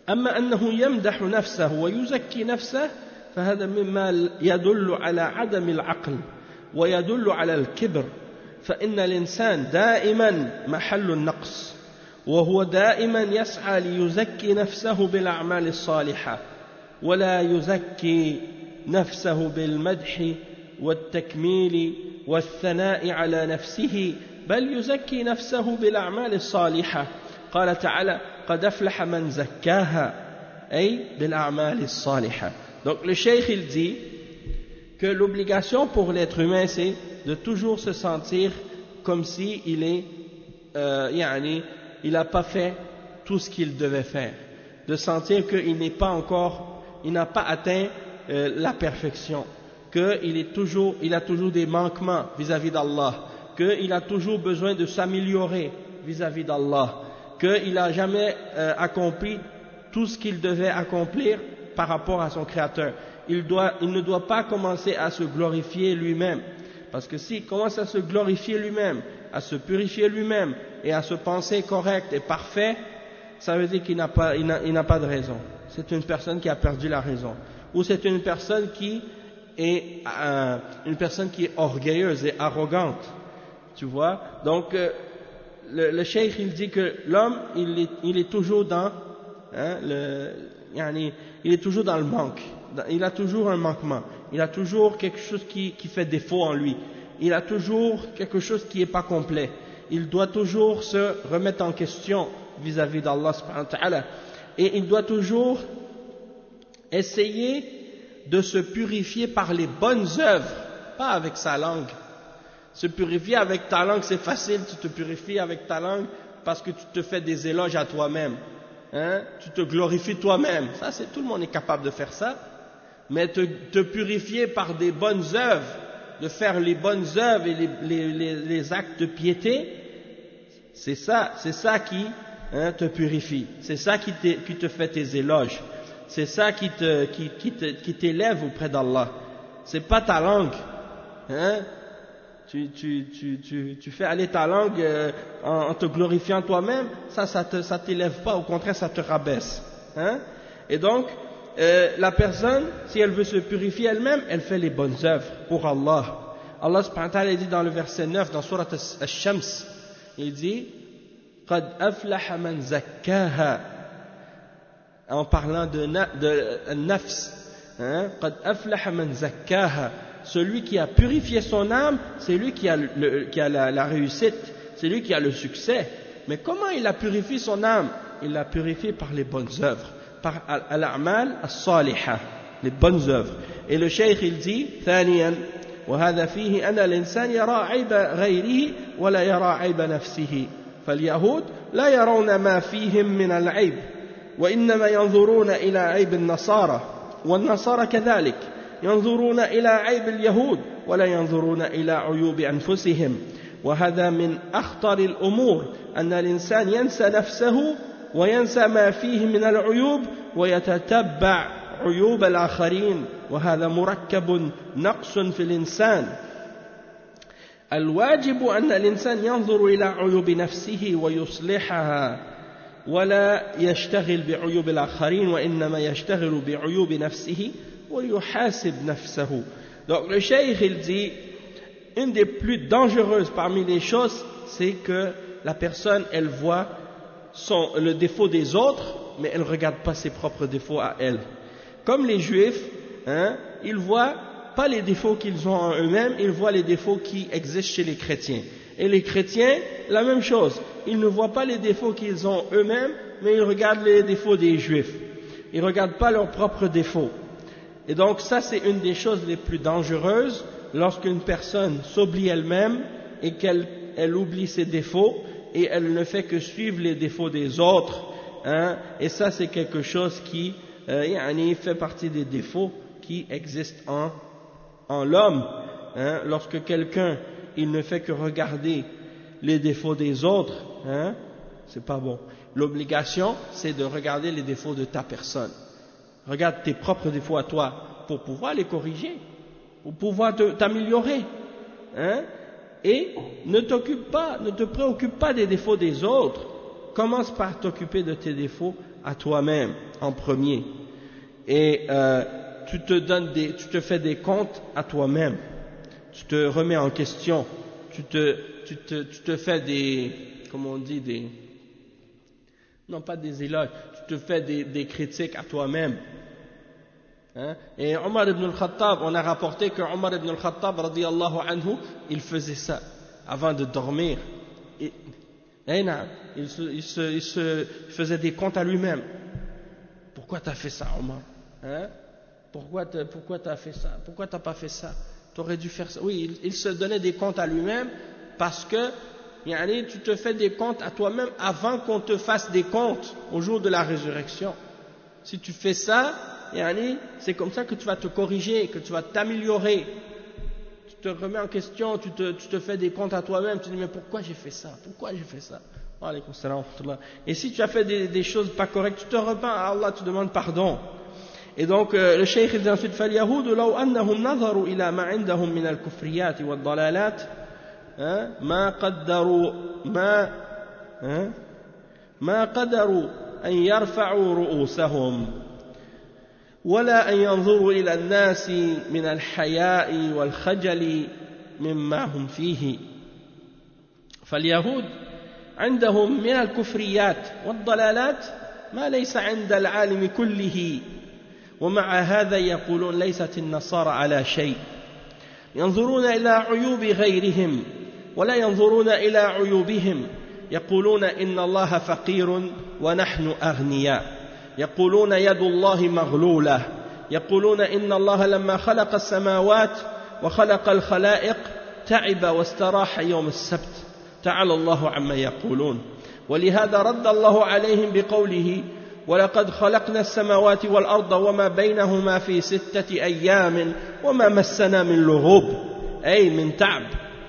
أما أنه يمدح نفسه ويزكي نفسه فهذا مما يدل على عدم العقل ويدل على الكبر فإن الإنسان دائما محل النقص وهو دائما يسعى ليزكي نفسه بالأعمال الصالحة ولا يزكي نفسه بالمدح والتكميل والثناء على نفسه بل يزكي نفسه بالأعمال الصالحة قال تعالى قد أفلح من زكاها أي بالأعمال الصالحة. Donc le cheikh il dit que l'obligation pour l'être humain c'est de toujours se sentir comme si il est euh, yani, il n'a pas fait tout ce qu'il devait faire, de sentir qu'il n'est pas encore, il n'a pas atteint euh, la perfection, qu'il est toujours, il a toujours des manquements vis-à-vis d'Allah, qu'il a toujours besoin de s'améliorer vis-à-vis d'Allah, qu'il n'a jamais euh, accompli tout ce qu'il devait accomplir par rapport à son Créateur. Il, doit, il ne doit pas commencer à se glorifier lui-même, parce que s'il commence à se glorifier lui-même, à se purifier lui-même et à se penser correct et parfait, ça veut dire qu'il n'a pas, il n'a, il n'a pas de raison. C'est une personne qui a perdu la raison, ou c'est une personne qui est euh, une personne qui est orgueilleuse et arrogante, tu vois. Donc euh, le, le cheikh il dit que l'homme il est, il est toujours dans hein, le, yani, il est toujours dans le manque, il a toujours un manquement, il a toujours quelque chose qui, qui fait défaut en lui, il a toujours quelque chose qui n'est pas complet, il doit toujours se remettre en question vis-à-vis d'Allah subhanahu wa ta'ala, et il doit toujours essayer de se purifier par les bonnes œuvres, pas avec sa langue. Se purifier avec ta langue c'est facile, tu te purifies avec ta langue parce que tu te fais des éloges à toi-même, hein? Tu te glorifies toi-même, ça c'est, tout le monde est capable de faire ça, mais te, te purifier par des bonnes œuvres, de faire les bonnes œuvres et les, les, les, les actes de piété, c'est ça, c'est ça qui hein, te purifie, c'est ça qui, qui te fait tes éloges, c'est ça qui te, qui, qui te, qui t'élève auprès d'Allah, c'est pas ta langue, hein? Tu, tu, tu, tu, tu fais aller ta langue euh, en, en te glorifiant toi-même, ça, ça te, ça t'élève pas, au contraire, ça te rabaisse, hein? Et donc, euh, la personne, si elle veut se purifier elle-même, elle fait les bonnes œuvres pour Allah. Allah subhanahu wa ta'ala dit dans le verset neuf, dans Surat Ash-Shams, il dit قَدْ أَفْلَحَ مَنْ زَكَّاهَا, en parlant de, de nafs, hein? قَدْ أَفْلَحَ مَنْ زَكَّاهَا, celui qui a purifié son âme, c'est lui qui a, le, qui a la, la réussite, c'est lui qui a le succès. Mais comment il a purifié son âme? Il l'a purifié par les bonnes œuvres, par al-a'mal as-salihah, les bonnes œuvres. Et le cheikh il dit, ثانيا وهذا فيه أن الإنسان يرى عيب غيره ولا يرى عيب نفسه فاليهود لا يرون ما فيهم من العيب وإنما ينظرون إلى عيب النصارى والنصارى كذلك ينظرون إلى عيب اليهود ولا ينظرون إلى عيوب أنفسهم وهذا من أخطر الأمور أن الإنسان ينسى نفسه وينسى ما فيه من العيوب ويتتبع عيوب الآخرين وهذا مركب نقص في الإنسان. الواجب أن الإنسان ينظر إلى عيوب نفسه ويصلحها ولا يشتغل بعيوب الآخرين وإنما يشتغل بعيوب نفسه ويحاسب نفسه. Donc le cheikh il dit une des plus dangereuses parmi les choses c'est que la personne elle voit son, le défaut des autres mais elle ne regarde pas ses propres défauts à elle. Comme les juifs, hein, ils voient pas les défauts qu'ils ont en eux-mêmes, ils voient les défauts qui existent chez les chrétiens. Et les chrétiens, la même chose, ils ne voient pas les défauts qu'ils ont eux-mêmes, mais ils regardent les défauts des juifs. Ils ne regardent pas leurs propres défauts. Et donc ça c'est une des choses les plus dangereuses lorsqu'une personne s'oublie elle-même et qu'elle elle oublie ses défauts et elle ne fait que suivre les défauts des autres, hein, et ça c'est quelque chose qui euh, yani, fait partie des défauts qui existent en, en l'homme, hein. Lorsque quelqu'un il ne fait que regarder les défauts des autres, hein, c'est pas bon. L'obligation c'est de regarder les défauts de ta personne. Regarde tes propres défauts à toi pour pouvoir les corriger, pour pouvoir t'améliorer, hein? Et ne t'occupe pas, ne te préoccupe pas des défauts des autres. Commence par t'occuper de tes défauts à toi-même. en premier. Et euh, tu te donnes des, tu te fais des comptes à toi-même. Tu te remets en question. Tu te, tu te, tu te fais des, comment on dit, des, non pas des éloges, tu te fais des, des critiques à toi-même. Hein? Et Omar ibn al-Khattab, on a rapporté que Omar ibn al-Khattab, radiyallahu anhu, il faisait ça avant de dormir. Et, et non, il, se, il, se, il se faisait des comptes à lui-même. Pourquoi tu as fait ça, Omar? Hein? Pourquoi tu pourquoi as fait ça? Pourquoi tu n'as pas fait ça? Tu aurais dû faire ça. Oui, il, il se donnait des comptes à lui-même parce que yani, tu te fais des comptes à toi-même avant qu'on te fasse des comptes au jour de la résurrection. Si tu fais ça, yani, c'est comme ça que tu vas te corriger, que tu vas t'améliorer. Tu te remets en question, tu te, tu te fais des comptes à toi-même, tu te dis mais pourquoi j'ai fait ça? Pourquoi j'ai fait ça? Et si tu as fait des, des choses pas correctes, tu te repens à Allah, tu demandes pardon. Et donc euh, le cheikh dit ensuite فَالْيَهُودُ لَوْ أَنَّهُمْ نَظَرُوا إِلَى مَا عِنْدَهُمْ مِنَ الْكُفْرِيَاتِ وَالضَّلَالَاتِ ما قدروا ما ما قدروا أن يرفعوا رؤوسهم ولا أن ينظروا إلى الناس من الحياء والخجل مما هم فيه. فاليهود عندهم من الكفريات والضلالات ما ليس عند العالم كله، ومع هذا يقولون ليست النصارى على شيء، ينظرون إلى عيوب غيرهم ولا ينظرون إلى عيوبهم، يقولون إن الله فقير ونحن أغنياء، يقولون يد الله مغلولة، يقولون إن الله لما خلق السماوات وخلق الخلائق تعب واستراح يوم السبت، تعالى الله عما يقولون. ولهذا رد الله عليهم بقوله ولقد خلقنا السماوات والأرض وما بينهما في ستة أيام وما مسنا من لغوب، أي من تعب.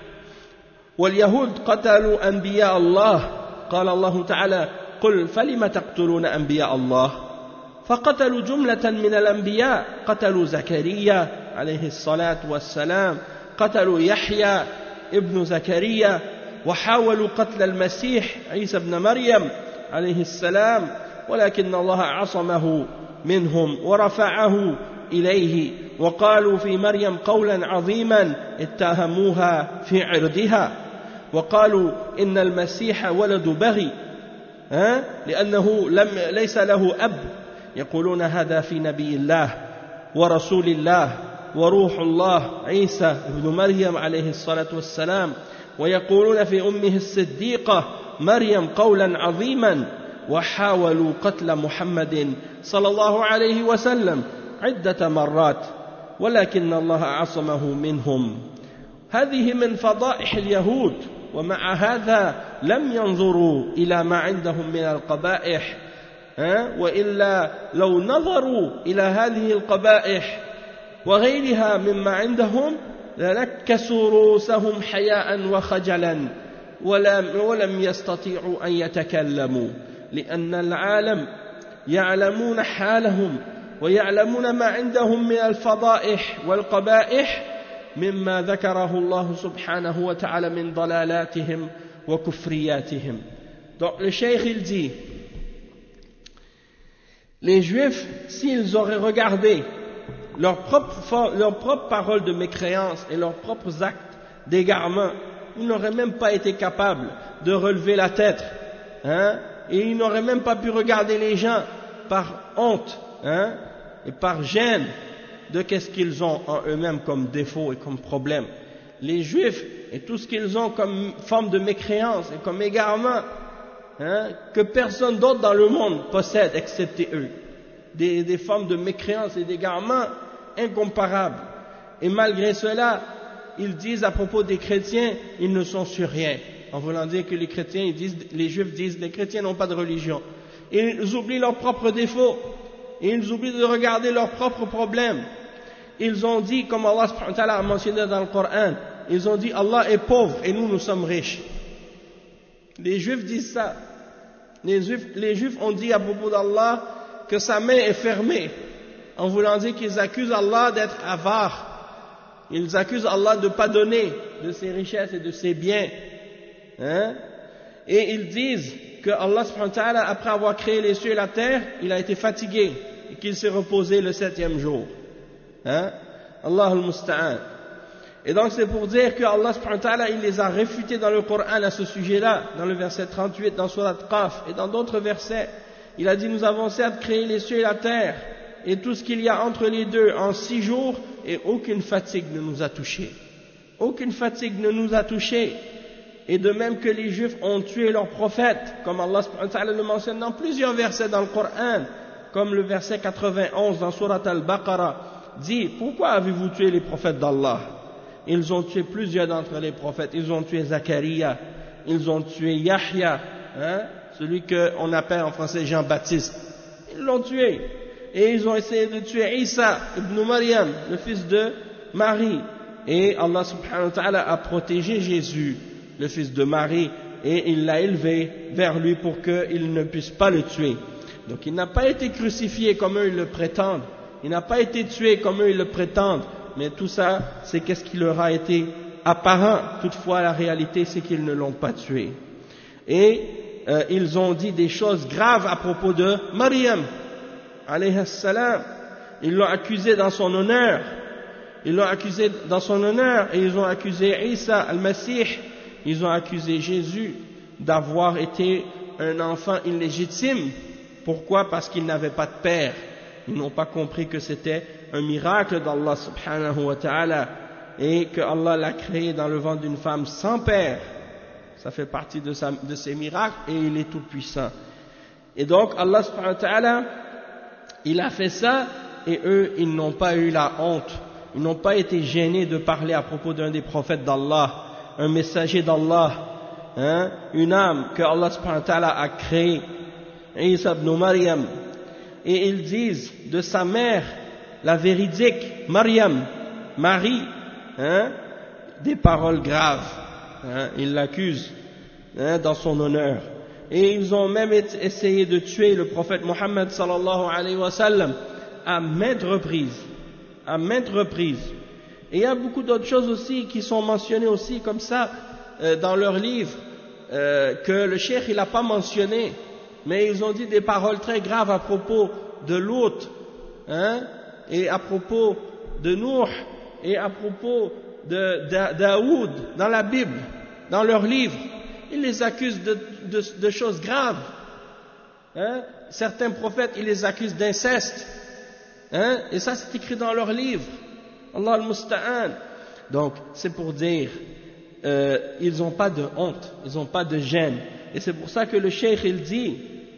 واليهود قتلوا أنبياء الله، قال الله تعالى قل فلم تقتلون أنبياء الله، فقتلوا جملة من الأنبياء، قتلوا زكريا عليه الصلاة والسلام، قتلوا يحيى ابن زكريا، وحاولوا قتل المسيح عيسى ابن مريم عليه السلام، ولكن الله عصمه منهم ورفعه إليه، وقالوا في مريم قولا عظيما اتهموها في عرضها، وقالوا إن المسيح ولد بغي لأنه لم ليس له أب، يقولون هذا في نبي الله ورسول الله وروح الله عيسى ابن مريم عليه الصلاة والسلام، ويقولون في أمه الصديقة مريم قولا عظيما، وحاولوا قتل محمد صلى الله عليه وسلم عدة مرات ولكن الله عصمه منهم. هذه من فضائح اليهود، ومع هذا لم ينظروا إلى ما عندهم من القبائح، وإلا لو نظروا إلى هذه القبائح وغيرها مما عندهم لنكسوا رؤوسهم حياء وخجلا ولم, ولم يستطيعوا أن يتكلموا، لأن العالم يعلمون حالهم ويعلمون ما عندهم من الفضائح والقبائح مما ذكره الله سبحانه وتعالى من ضلالاتهم وكفرياتهم. Donc le cheikh il dit, les juifs s'ils auraient regardé leurs propres, leurs propres paroles de mécréance et leurs propres actes d'égarement, ils n'auraient même pas été capables de relever la tête, hein, et ils n'auraient même pas pu regarder les gens par honte, hein, et par gêne de qu'est-ce qu'ils ont en eux-mêmes comme défaut et comme problème. Les juifs et tout ce qu'ils ont comme forme de mécréance et comme égarement, hein, que personne d'autre dans le monde possède excepté eux, des, des formes de mécréance et d'égarement incomparables. Et malgré cela, ils disent à propos des chrétiens, ils ne sont sur rien, en voulant dire que les chrétiens, ils disent, les juifs disent, les chrétiens n'ont pas de religion. Et ils oublient leurs propres défauts, et ils oublient de regarder leurs propres problèmes. Ils ont dit, comme Allah subhanahu wa ta'ala a mentionné dans le Coran, ils ont dit Allah est pauvre et nous, nous sommes riches. Les juifs disent ça. Les juifs, les juifs ont dit à propos d'Allah que sa main est fermée, en voulant dire qu'ils accusent Allah d'être avare. Ils accusent Allah de ne pas donner de ses richesses et de ses biens. Hein? Et ils disent que Allah subhanahu wa ta'ala, après avoir créé les cieux et la terre, il a été fatigué et qu'il s'est reposé le septième jour. Hein? Allah al-Musta'an. Et donc c'est pour dire que Allah subhanahu wa ta'ala, il les a réfutés dans le Coran à ce sujet-là, dans le verset trente-huit, dans Surat Qaf et dans d'autres versets. Il a dit, nous avons certes créé les cieux et la terre et tout ce qu'il y a entre les deux en six jours et aucune fatigue ne nous a touchés. Aucune fatigue ne nous a touchés. Et de même que les Juifs ont tué leurs prophètes, comme Allah subhanahu wa ta'ala le mentionne dans plusieurs versets dans le Coran, comme le verset quatre-vingt-onze dans Surat Al-Baqarah, dit, pourquoi avez-vous tué les prophètes d'Allah? Ils ont tué plusieurs d'entre les prophètes. Ils ont tué Zacharia, ils ont tué Yahya, hein, celui qu'on appelle en français Jean-Baptiste. Ils l'ont tué. Et ils ont essayé de tuer Isa ibn Maryam, le fils de Marie. Et Allah subhanahu wa ta'ala a protégé Jésus, le fils de Marie, et il l'a élevé vers lui pour qu'il ne puisse pas le tuer. Donc il n'a pas été crucifié comme eux ils le prétendent. Il n'a pas été tué comme eux ils le prétendent. Mais tout ça, c'est qu'est-ce qui leur a été apparent. Toutefois, la réalité, c'est qu'ils ne l'ont pas tué. Et euh, ils ont dit des choses graves à propos de Maryam, alayhi salam. Ils l'ont accusé dans son honneur. Ils l'ont accusé dans son honneur et ils ont accusé Isa al-Masih. Ils ont accusé Jésus d'avoir été un enfant illégitime. Pourquoi? Parce qu'il n'avait pas de père. Ils n'ont pas compris que c'était un miracle d'Allah subhanahu wa ta'ala et que Allah l'a créé dans le ventre d'une femme sans père. Ça fait partie de, sa, de ses miracles et il est tout puissant. Et donc Allah subhanahu wa ta'ala, il a fait ça et eux, ils n'ont pas eu la honte. Ils n'ont pas été gênés de parler à propos d'un des prophètes d'Allah, un messager d'Allah, hein, une âme que Allah subhanahu wa ta'ala a créée, Isa ibn Maryam. Et ils disent de sa mère, la véridique, Maryam, Marie, hein, des paroles graves. Hein, ils l'accusent, hein, dans son honneur. Et ils ont même essayé de tuer le prophète Mohammed sallallahu alayhi wa sallam à maintes reprises. À maintes reprises. Et il y a beaucoup d'autres choses aussi qui sont mentionnées aussi comme ça euh, dans leurs livres, euh, que le cheikh il n'a pas mentionné, mais ils ont dit des paroles très graves à propos de Lut, hein, et à propos de Nuh, et à propos de, de Daoud dans la Bible, dans leurs livres. Ils les accusent de, de, de choses graves. Hein. Certains prophètes, ils les accusent d'inceste. Hein, et ça, c'est écrit dans leurs livres. Allah al-Musta'an. Donc, c'est pour dire, euh, ils n'ont pas de honte, ils n'ont pas de gêne. Et c'est pour ça que le cheikh, il dit,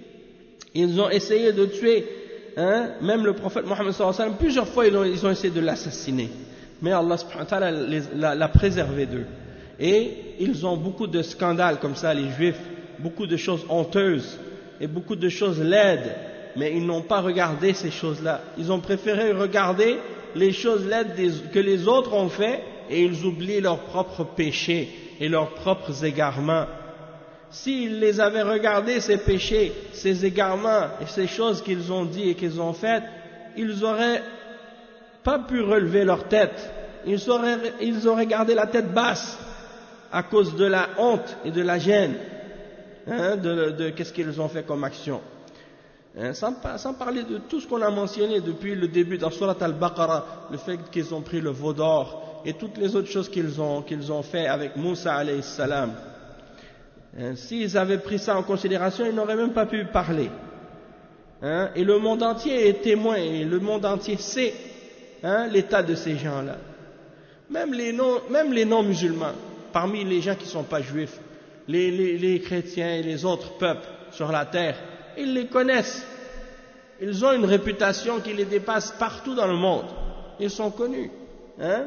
ils ont essayé de tuer, hein, même le prophète Mohammed sallallahu alayhi wa sallam, plusieurs fois ils ont, ils ont essayé de l'assassiner. Mais Allah subhanahu wa ta'ala l'a, l'a préservé d'eux. Et ils ont beaucoup de scandales comme ça, les juifs, beaucoup de choses honteuses et beaucoup de choses laides. Mais ils n'ont pas regardé ces choses-là. Ils ont préféré regarder les choses laides des, que les autres ont fait et ils oublient leurs propres péchés et leurs propres égarements. S'ils les avaient regardés, ces péchés, ces égarements et ces choses qu'ils ont dit et qu'ils ont faites, ils n'auraient pas pu relever leur tête. Ils auraient, ils auraient gardé la tête basse à cause de la honte et de la gêne, hein, de, de, de qu'est-ce qu'ils ont fait comme action. Hein, sans, sans parler de tout ce qu'on a mentionné depuis le début dans Surat Al-Baqarah, le fait qu'ils ont pris le veau d'or et toutes les autres choses qu'ils ont, qu'ils ont fait avec Moussa alayhi salam. Hein, s'ils avaient pris ça en considération, ils n'auraient même pas pu parler. Hein, et le monde entier est témoin, et le monde entier sait, hein, l'état de ces gens-là. Même les non, même les non-musulmans, parmi les gens qui ne sont pas juifs, les, les, les chrétiens et les autres peuples sur la terre, ils les connaissent. Ils ont une réputation qui les dépasse partout dans le monde. Ils sont connus. Hein?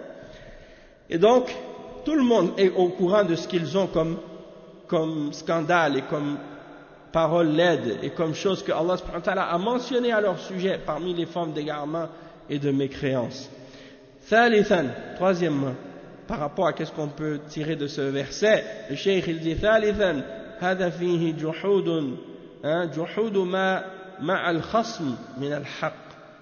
Et donc, tout le monde est au courant de ce qu'ils ont comme, comme scandale et comme paroles laides et comme choses que Allah subhanahu wa ta'ala a mentionnées à leur sujet parmi les formes d'égarement et de mécréance. Thalithan, troisièmement, par rapport à ce qu'on peut tirer de ce verset, le cheikh il dit Thalithan, hada fihi juhudun. جحود ما مع الخصم من الحق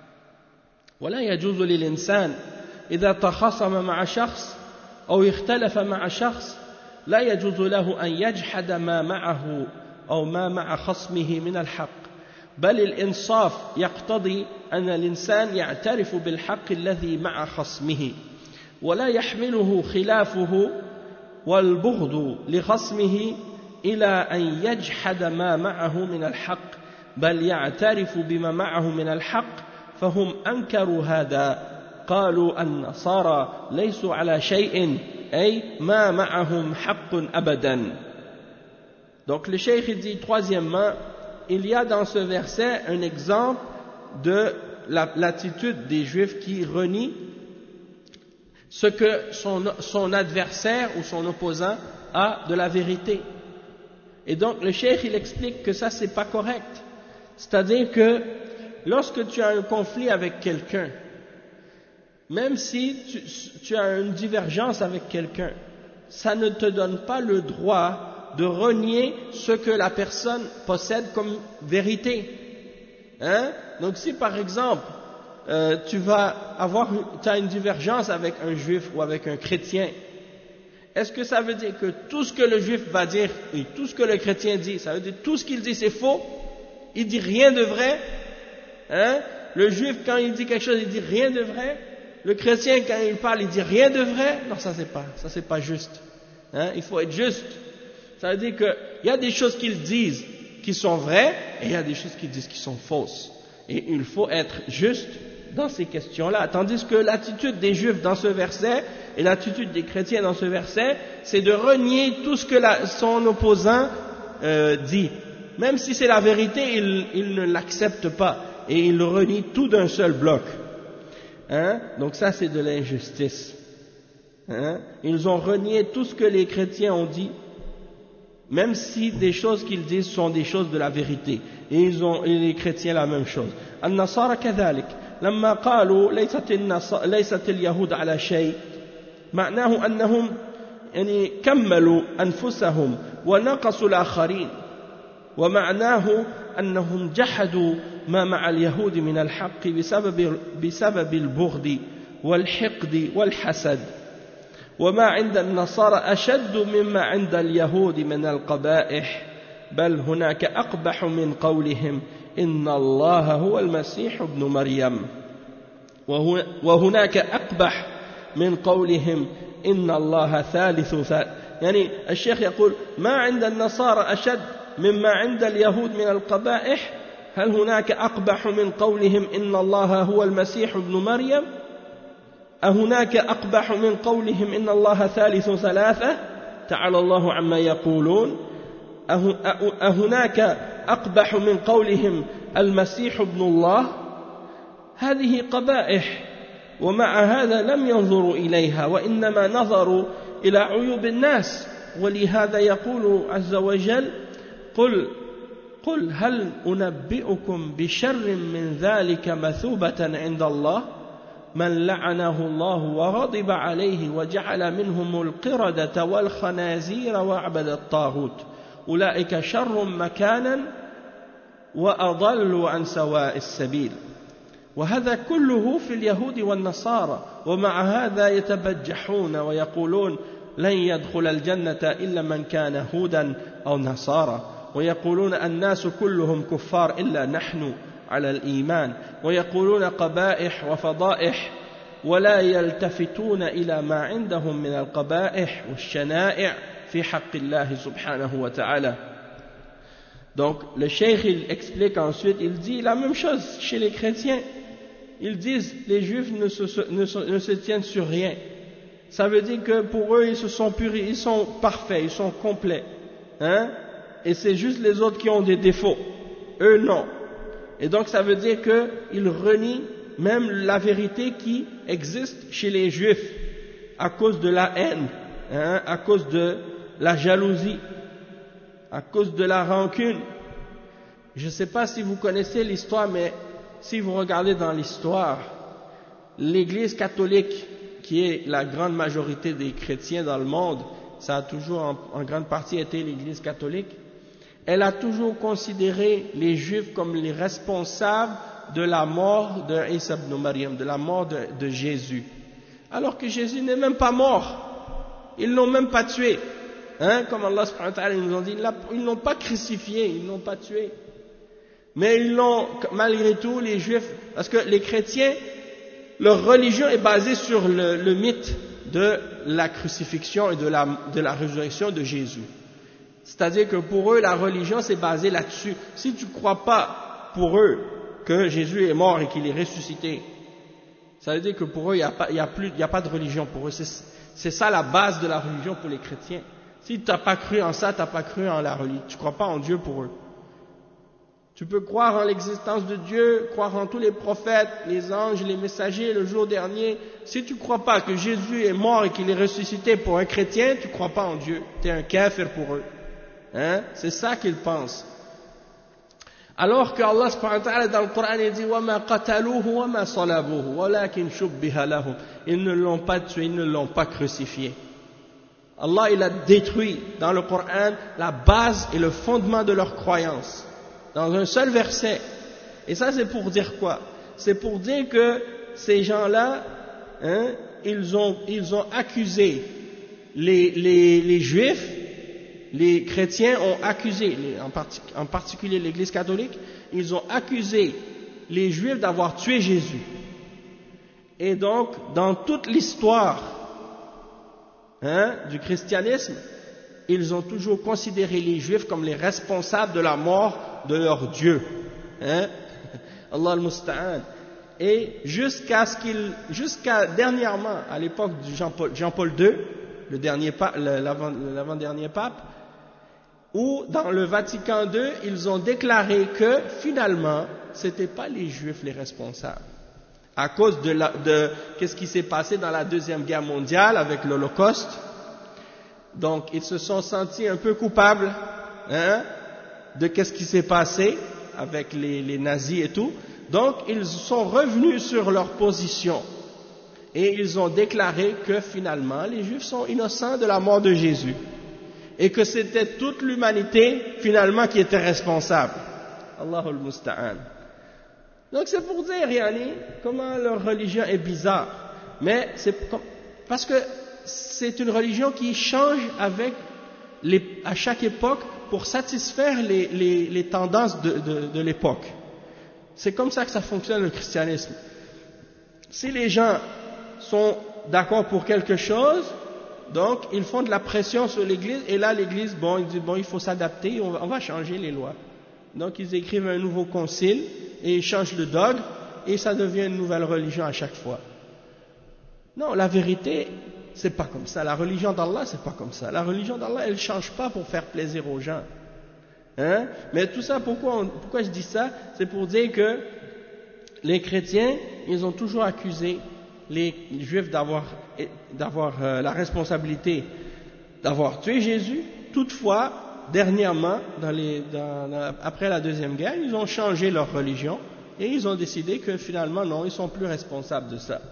ولا يجوز للإنسان إذا تخاصم مع شخص أو اختلف مع شخص لا يجوز له أن يجحد ما معه أو ما مع خصمه من الحق بل الإنصاف يقتضي أن الإنسان يعترف بالحق الذي مع خصمه ولا يحمله خلافه والبغض لخصمه إلى أن يجحد ما معه من الحق بل يعترف بما معه من الحق فهم أنكروا هذا قالوا النصارى ليسوا على شيء أي ما معهم حق أبدا. Donc le cheikh dit troisièmement, il y a dans ce verset un exemple de la, l'attitude des juifs qui renient ce que son, son adversaire ou son opposant a de la vérité. Et donc le cheikh il explique que ça c'est pas correct. C'est-à-dire que lorsque tu as un conflit avec quelqu'un, même si tu, tu as une divergence avec quelqu'un, ça ne te donne pas le droit de renier ce que la personne possède comme vérité. Hein? Donc si par exemple, euh, tu vas avoir, tu as une divergence avec un juif ou avec un chrétien, est-ce que ça veut dire que tout ce que le juif va dire et tout ce que le chrétien dit, ça veut dire tout ce qu'il dit c'est faux? Il dit rien de vrai? Hein? Le juif quand il dit quelque chose, il dit rien de vrai? Le chrétien quand il parle, il dit rien de vrai? Non, ça c'est pas, ça c'est pas juste. Hein? Il faut être juste. Ça veut dire qu'il y a des choses qu'ils disent qui sont vraies et il y a des choses qu'ils disent qui sont fausses. Et il faut être juste dans ces questions-là. Tandis que l'attitude des juifs dans ce verset et l'attitude des chrétiens dans ce verset, c'est de renier tout ce que la, son opposant euh, dit. Même si c'est la vérité, il, il ne l'accepte pas et il renie tout d'un seul bloc. Hein? Donc ça c'est de l'injustice. Hein? Ils ont renié tout ce que les chrétiens ont dit, même si des choses qu'ils disent sont des choses de la vérité. Et ils ont, et les chrétiens la même chose. النصارى كذلك لما قالوا ليست النصارى ليست اليهود على شيء معناه أنهم يعني كملوا أنفسهم ونقصوا الآخرين ومعناه أنهم جحدوا ما مع اليهود من الحق بسبب بسبب البغض والحقد والحسد وما عند النصارى أشد مما عند اليهود من القبائح بل هناك أقبح من قولهم إن الله هو المسيح ابن مريم وهناك أقبح من قولهم إن الله ثالث ثالث. يعني الشيخ يقول ما عند النصارى أشد مما عند اليهود من القبائح هل هناك أقبح من قولهم إن الله هو المسيح ابن مريم أهناك أقبح من قولهم إن الله ثالث ثلاثة تعالى الله عما يقولون أهناك أقبح من قولهم المسيح ابن الله هذه قبائح ومع هذا لم ينظروا إليها وإنما نظروا إلى عيوب الناس ولهذا يقول عز وجل قل قل هل أنبئكم بشر من ذلك مثوبة عند الله من لعنه الله وغضب عليه وجعل منهم القردة والخنازير وعبد الطاغوت أولئك شر مكانا وأضل عن سواء السبيل. وهذا كله في اليهود والنصارى ومع هذا يتبجحون ويقولون لن يدخل الجنة إلا من كان هودا أو نصارى ويقولون الناس كلهم كفار إلا نحن على الإيمان ويقولون قبائح وفضائح ولا يلتفتون إلى ما عندهم من القبائح والشنائع في حق الله سبحانه وتعالى. Donc le cheikh il explique ensuite, il dit la même chose chez les chrétiens. Ils disent les juifs ne se, ne, se, ne se tiennent sur rien. Ça veut dire que pour eux ils se sont purifiés, ils sont parfaits, ils sont complets. Hein? Et c'est juste les autres qui ont des défauts. Eux non. Et donc ça veut dire qu'ils renient même la vérité qui existe chez les juifs à cause de la haine, hein, à cause de la jalousie, à cause de la rancune. Je ne sais pas si vous connaissez l'histoire, mais si vous regardez dans l'histoire, l'Église catholique, qui est la grande majorité des chrétiens dans le monde, ça a toujours en, en grande partie été l'Église catholique, elle a toujours considéré les Juifs comme les responsables de la mort de Isa ibn Maryam, de la mort de, de Jésus. Alors que Jésus n'est même pas mort. Ils ne l'ont même pas tué. hein, comme Allah subhanahu wa ta'ala nous a dit, ils ne l'ont pas crucifié, ils ne l'ont pas tué. Mais ils l'ont, malgré tout, les juifs, parce que les chrétiens, leur religion est basée sur le, le mythe de la crucifixion et de la, de la résurrection de Jésus. C'est-à-dire que pour eux, la religion c'est basé là-dessus. Si tu ne crois pas pour eux que Jésus est mort et qu'il est ressuscité, ça veut dire que pour eux, il n'y a, a, a pas de religion pour eux. C'est ça la base de la religion pour les chrétiens. Si tu n'as pas cru en ça, tu n'as pas cru en la religion. Tu ne crois pas en Dieu pour eux. Tu peux croire en l'existence de Dieu, croire en tous les prophètes, les anges, les messagers, le jour dernier. Si tu ne crois pas que Jésus est mort et qu'il est ressuscité pour un chrétien, tu ne crois pas en Dieu. Tu es un kafir pour eux. Hein? C'est ça qu'ils pensent. Alors que Allah subhanahu wa ta'ala dans le Coran il dit وَمَا قَتَلُوهُ وَمَا صَلَبُوهُ وَلَكِنْ شُبِّهَ لَهُمْ. Ils ne l'ont pas tué, ils ne l'ont pas crucifié. Allah il a détruit dans le Coran la base et le fondement de leur croyance. Dans un seul verset. Et ça c'est pour dire quoi? C'est pour dire que ces gens-là, hein, ils ont, ils ont accusé les, les, les juifs, les chrétiens ont accusé, les, en, partic, en particulier l'église catholique, ils ont accusé les juifs d'avoir tué Jésus. Et donc, dans toute l'histoire hein, du christianisme, ils ont toujours considéré les juifs comme les responsables de la mort de leur Dieu. Hein? Allah al-Musta'an. Et jusqu'à ce qu'il, jusqu'à dernièrement, à l'époque de Jean-Paul, Jean-Paul deux, le dernier pape, l'avant-dernier pape, où dans le Vatican deux, ils ont déclaré que finalement, ce n'étaient pas les Juifs les responsables. À cause de, la, de qu'est-ce qui s'est passé dans la Deuxième Guerre mondiale avec l'Holocauste. Donc, ils se sont sentis un peu coupables hein, de qu'est-ce qui s'est passé avec les, les nazis et tout. Donc, ils sont revenus sur leur position et ils ont déclaré que finalement, les Juifs sont innocents de la mort de Jésus et que c'était toute l'humanité finalement qui était responsable. Allahul Musta'an. Donc, c'est pour dire, yani, comment leur religion est bizarre. Mais c'est parce que c'est une religion qui change avec les, à chaque époque pour satisfaire les, les, les tendances de, de, de l'époque. C'est comme ça que ça fonctionne le christianisme. Si les gens sont d'accord pour quelque chose, donc ils font de la pression sur l'église, et là l'église, bon, ils disent, bon, il faut s'adapter, on va, on va changer les lois. Donc ils écrivent un nouveau concile, et ils changent le dogme, et ça devient une nouvelle religion à chaque fois. Non, la vérité, c'est pas comme ça. La religion d'Allah, c'est pas comme ça. La religion d'Allah, elle change pas pour faire plaisir aux gens. Hein? Mais tout ça, pourquoi, on, pourquoi je dis ça? C'est pour dire que les chrétiens, ils ont toujours accusé les juifs d'avoir, d'avoir euh, la responsabilité d'avoir tué Jésus. Toutefois, dernièrement, dans les, dans, dans, après la Deuxième Guerre, ils ont changé leur religion et ils ont décidé que finalement, non, ils sont plus responsables de ça.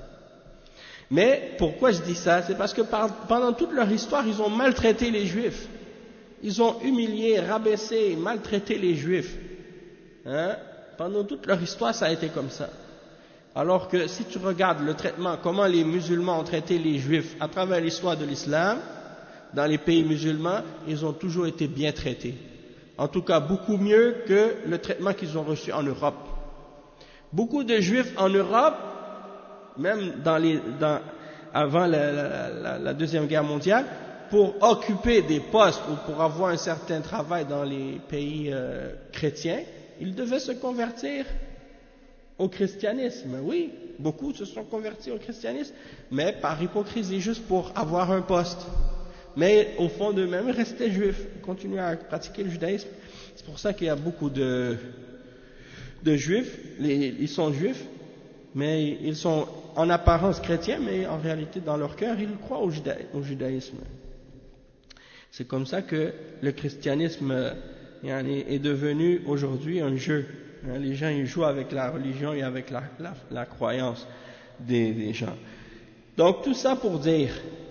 Mais pourquoi je dis ça? C'est parce que par, pendant toute leur histoire, ils ont maltraité les juifs. Ils ont humilié, rabaissé, maltraité les juifs. Hein? Pendant toute leur histoire, ça a été comme ça. Alors que si tu regardes le traitement, comment les musulmans ont traité les juifs à travers l'histoire de l'islam, dans les pays musulmans, ils ont toujours été bien traités. En tout cas, beaucoup mieux que le traitement qu'ils ont reçu en Europe. Beaucoup de juifs en Europe, même dans les, dans, avant la, la, la, la Deuxième Guerre mondiale, pour occuper des postes ou pour avoir un certain travail dans les pays euh, chrétiens, ils devaient se convertir au christianisme. Oui, beaucoup se sont convertis au christianisme, mais par hypocrisie, juste pour avoir un poste. Mais au fond d'eux-mêmes, ils restaient juifs, ils continuaient à pratiquer le judaïsme. C'est pour ça qu'il y a beaucoup de, de juifs, les, ils sont juifs, mais ils sont en apparence chrétiens, mais en réalité, dans leur cœur, ils croient au, juda, au judaïsme. C'est comme ça que le christianisme est devenu aujourd'hui un jeu. Les gens ils jouent avec la religion et avec la, la, la croyance des, des gens. Donc tout ça pour dire,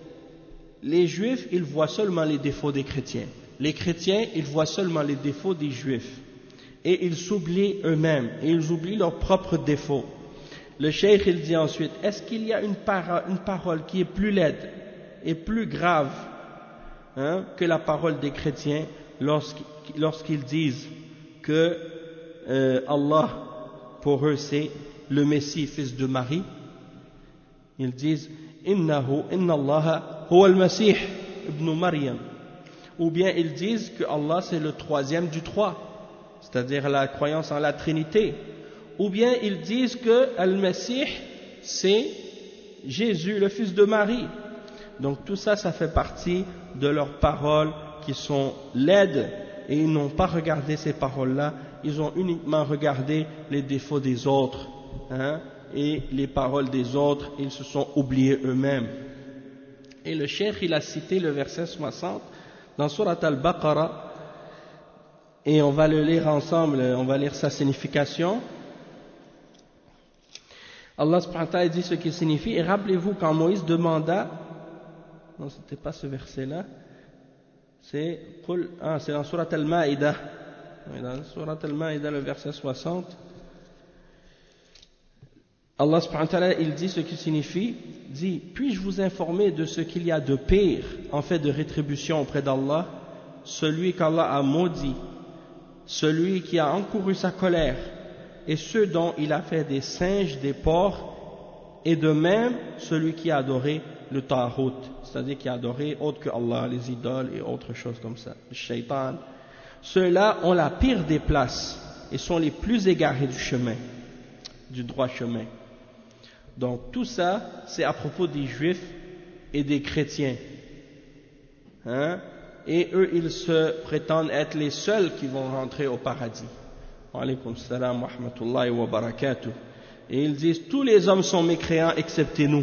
les juifs, ils voient seulement les défauts des chrétiens. Les chrétiens, ils voient seulement les défauts des juifs. Et ils s'oublient eux-mêmes, et ils oublient leurs propres défauts. Le cheikh, il dit ensuite, est-ce qu'il y a une, para, une parole qui est plus laide et plus grave hein, que la parole des chrétiens lorsqu', lorsqu'ils disent que euh, Allah, pour eux, c'est le Messie, fils de Marie. Ils disent Innahu, inna Allah, huwa al-Masih, ibn Maryam. Ou bien ils disent que Allah c'est le troisième du trois, c'est-à-dire la croyance en la Trinité. Ou bien ils disent que Al-Masih c'est Jésus, le fils de Marie. Donc tout ça, ça fait partie de leurs paroles qui sont laides, et ils n'ont pas regardé ces paroles-là, ils ont uniquement regardé les défauts des autres, hein, et les paroles des autres, ils se sont oubliés eux-mêmes. Et le cheikh, il a cité le verset soixante dans Surat Al-Baqarah, et on va le lire ensemble, on va lire sa signification. Allah subhanahu wa ta'ala dit ce qu'il signifie, et rappelez-vous quand Moïse demanda, non c'était pas ce verset là, c'est, ah, c'est dans Surat Al-Ma'idah, dans Surat Al-Ma'idah le verset soixante, Allah subhanahu wa ta'ala il dit ce qu'il signifie, dit, puis-je vous informer de ce qu'il y a de pire en fait de rétribution auprès d'Allah, celui qu'Allah a maudit, celui qui a encouru sa colère, et ceux dont il a fait des singes, des porcs, et de même celui qui a adoré le Ta'hut, c'est-à-dire qui a adoré autre que Allah, les idoles et autres choses comme ça, le shaitan. Ceux-là ont la pire des places et sont les plus égarés du chemin, du droit chemin. Donc tout ça, c'est à propos des juifs et des chrétiens. Hein? Et eux, ils se prétendent être les seuls qui vont rentrer au paradis. Wa alaykum salam wa rahmatullahi wa barakatuh. Et ils disent, tous les hommes sont mécréants excepté nous.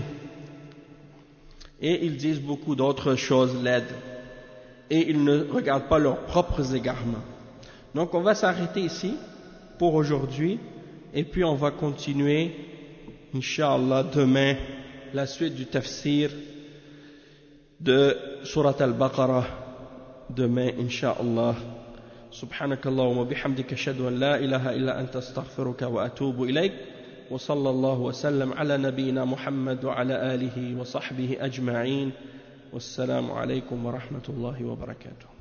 Et ils disent beaucoup d'autres choses laides. Et ils ne regardent pas leurs propres égarements. Donc on va s'arrêter ici pour aujourd'hui. Et puis on va continuer, Inch'Allah, demain, la suite du tafsir de Surat Al-Baqarah. Demain, Inch'Allah. سبحانك اللهم وبحمدك أشهد أن لا إله إلا أنت أستغفرك وأتوب إليك وصلى الله وسلم على نبينا محمد وعلى آله وصحبه أجمعين والسلام عليكم ورحمة الله وبركاته.